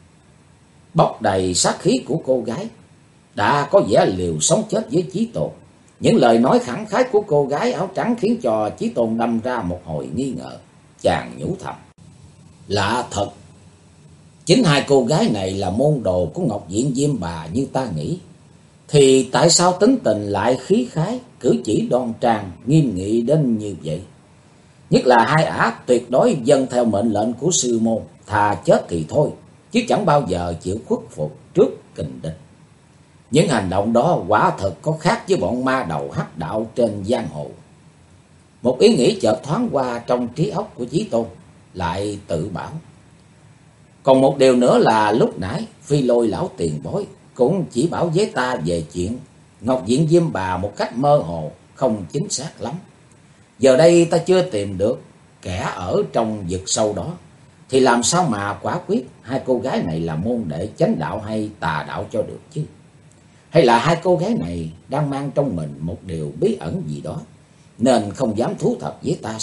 bốc đầy sát khí của cô gái đã có vẻ liều sống chết với Chí Tôn. Những lời nói khẳng khái của cô gái áo trắng khiến cho Chí Tôn đâm ra một hồi nghi ngờ. Chàng nhủ thầm: lạ thật, chính hai cô gái này là môn đồ của Ngọc Diện Diêm Bà như ta nghĩ, thì tại sao tính tình lại khí khái, cử chỉ đoan trang, nghiêm nghị đến như vậy? Nhất là hai ả tuyệt đối dâng theo mệnh lệnh của sư môn, thà chết thì thôi, chứ chẳng bao giờ chịu khuất phục trước kình địch. Những hành động đó quả thật có khác với bọn ma đầu hắc đạo trên giang hồ. Một ý nghĩ chợt thoáng qua trong trí óc của Chí Tôn, lại tự bảo. Còn một điều nữa là lúc nãy Phi Lôi lão tiền bối cũng chỉ bảo với ta về chuyện Ngọc Diện Diêm Bà một cách mơ hồ, không chính xác lắm. Giờ đây ta chưa tìm được kẻ ở trong vực sâu đó, thì làm sao mà quả quyết hai cô gái này là môn đệ chánh đạo hay tà đạo cho được chứ? Hay là hai cô gái này đang mang trong mình một điều bí ẩn gì đó, nên không dám thú thật với ta?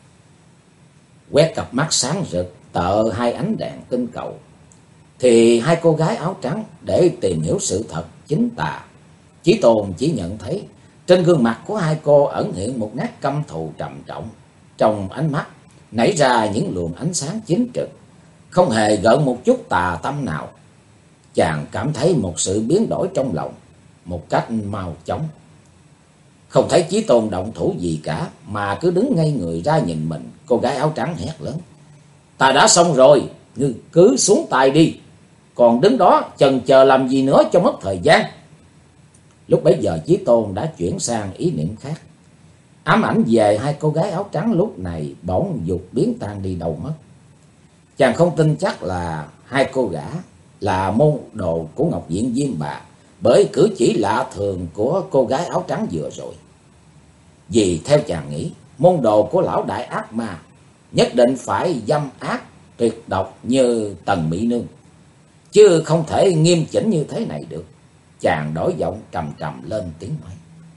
Quét cặp mắt sáng rực tợ hai ánh đèn tinh cầu, thì hai cô gái áo trắng để tìm hiểu sự thật chính tà. Chí Tôn chỉ nhận thấy trên gương mặt của hai cô ẩn hiện một nét căm thù trầm trọng, trong ánh mắt nảy ra những luồng ánh sáng chính trực, không hề gợn một chút tà tâm nào. Chàng cảm thấy một sự biến đổi trong lòng một cách mau chóng. Không thấy Chí Tôn động thủ gì cả, mà cứ đứng ngây người ra nhìn mình. Cô gái áo trắng hét lớn: "Ta đã xong rồi, ngươi cứ xuống tay đi, còn đứng đó chần chờ làm gì nữa cho mất thời gian." Lúc bấy giờ Chí Tôn đã chuyển sang ý niệm khác. Ám ảnh về hai cô gái áo trắng lúc này bỗng dục biến tan đi đâu mất. Chàng không tin chắc là hai cô gã là môn đồ của Ngọc Diện Diêm Bà, bởi cử chỉ lạ thường của cô gái áo trắng vừa rồi. Vì theo chàng nghĩ, môn đồ của lão đại ác ma nhất định phải dâm ác tuyệt độc như Tần Mỹ Nương, chứ không thể nghiêm chỉnh như thế này được. Chàng đổi giọng trầm trầm lên tiếng nói: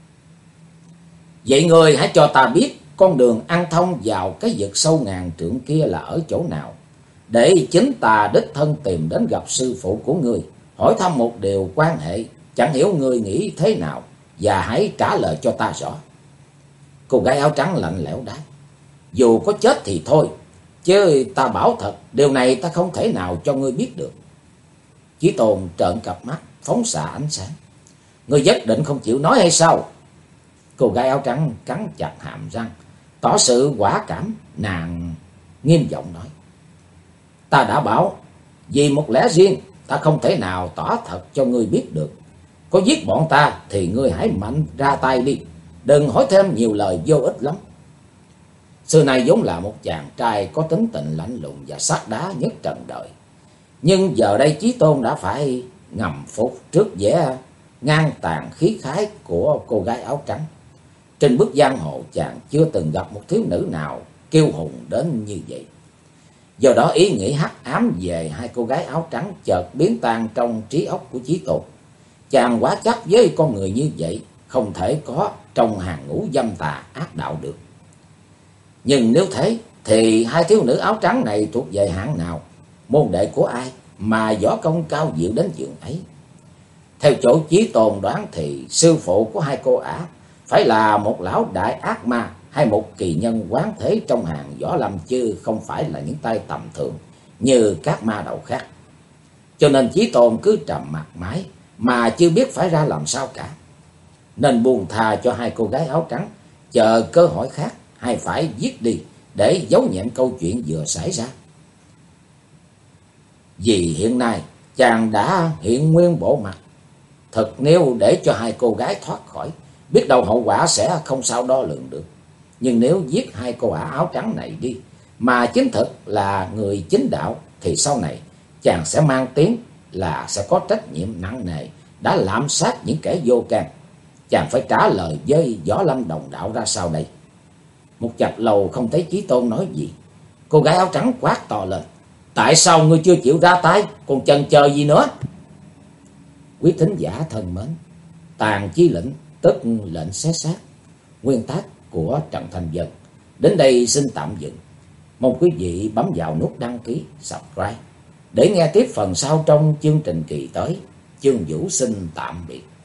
"Vậy người hãy cho ta biết con đường ăn thông vào cái vực sâu ngàn trượng kia là ở chỗ nào, để chính ta đích thân tìm đến gặp sư phụ của ngươi, hỏi thăm một điều quan hệ, chẳng hiểu ngươi nghĩ thế nào, và hãy trả lời cho ta rõ." Cô gái áo trắng lạnh lẽo đáp: "Dù có chết thì thôi, chứ ta bảo thật, điều này ta không thể nào cho ngươi biết được." Chí Tôn trợn cặp mắt phóng xạ ánh sáng: "Ngươi nhất định không chịu nói hay sao?" Cô gái áo trắng cắn chặt hàm răng, tỏ sự quả cảm. Nàng nghiêm giọng nói: "Ta đã bảo, vì một lẽ riêng, ta không thể nào tỏ thật cho ngươi biết được. Có giết bọn ta thì ngươi hãy mạnh ra tay đi, đừng hỏi thêm nhiều lời vô ích lắm." Xưa nay vốn là một chàng trai có tính tình lạnh lùng và sắt đá nhất trần đời, nhưng giờ đây Chí Tôn đã phải ngầm phục trước vẻ ngang tàn khí khái của cô gái áo trắng. Trên bước giang hồ chàng chưa từng gặp một thiếu nữ nào kiêu hùng đến như vậy. Do đó ý nghĩ hắc ám về hai cô gái áo trắng chợt biến tan trong trí óc của Chí Tôn. Chàng quá chắc với con người như vậy không thể có trong hàng ngũ dâm tà ác đạo được. Nhưng nếu thế thì hai thiếu nữ áo trắng này thuộc về hạng nào, môn đệ của ai mà võ công cao diệu đến chừng ấy? Theo chỗ Chí Tôn đoán thì sư phụ của hai cô ả phải là một lão đại ác ma hay một kỳ nhân quán thế trong hàng võ lâm, chứ không phải là những tay tầm thường như các ma đầu khác. Cho nên Chí Tôn cứ trầm mặc mãi mà chưa biết phải ra làm sao cả, nên buông tha cho hai cô gái áo trắng, chờ cơ hội khác, hay phải giết đi để giấu nhẹm câu chuyện vừa xảy ra. Vì hiện nay chàng đã hiện nguyên bộ mặt thật, nếu để cho hai cô gái thoát khỏi, biết đâu hậu quả sẽ không sao đo lường được. Nhưng nếu giết hai cô ả áo trắng này đi, mà chính thực là người chính đạo, thì sau này chàng sẽ mang tiếng là sẽ có trách nhiệm nặng nề đã lạm sát những kẻ vô can. Chàng phải trả lời với võ lâm đồng đạo ra sao đây? Một chập lâu không thấy Chí Tôn nói gì, cô gái áo trắng quát to lên: "Tại sao ngươi chưa chịu ra tay, còn chần chờ gì nữa?" Quý thính giả thân mến, Tàn Chi Lĩnh tức lệnh xé xác, nguyên tác của Trần Thành Dân đến đây xin tạm dừng. Mong quý vị bấm vào nút đăng ký, subscribe để nghe tiếp phần sau trong chương trình kỳ tới. Chương Vũ xin tạm biệt.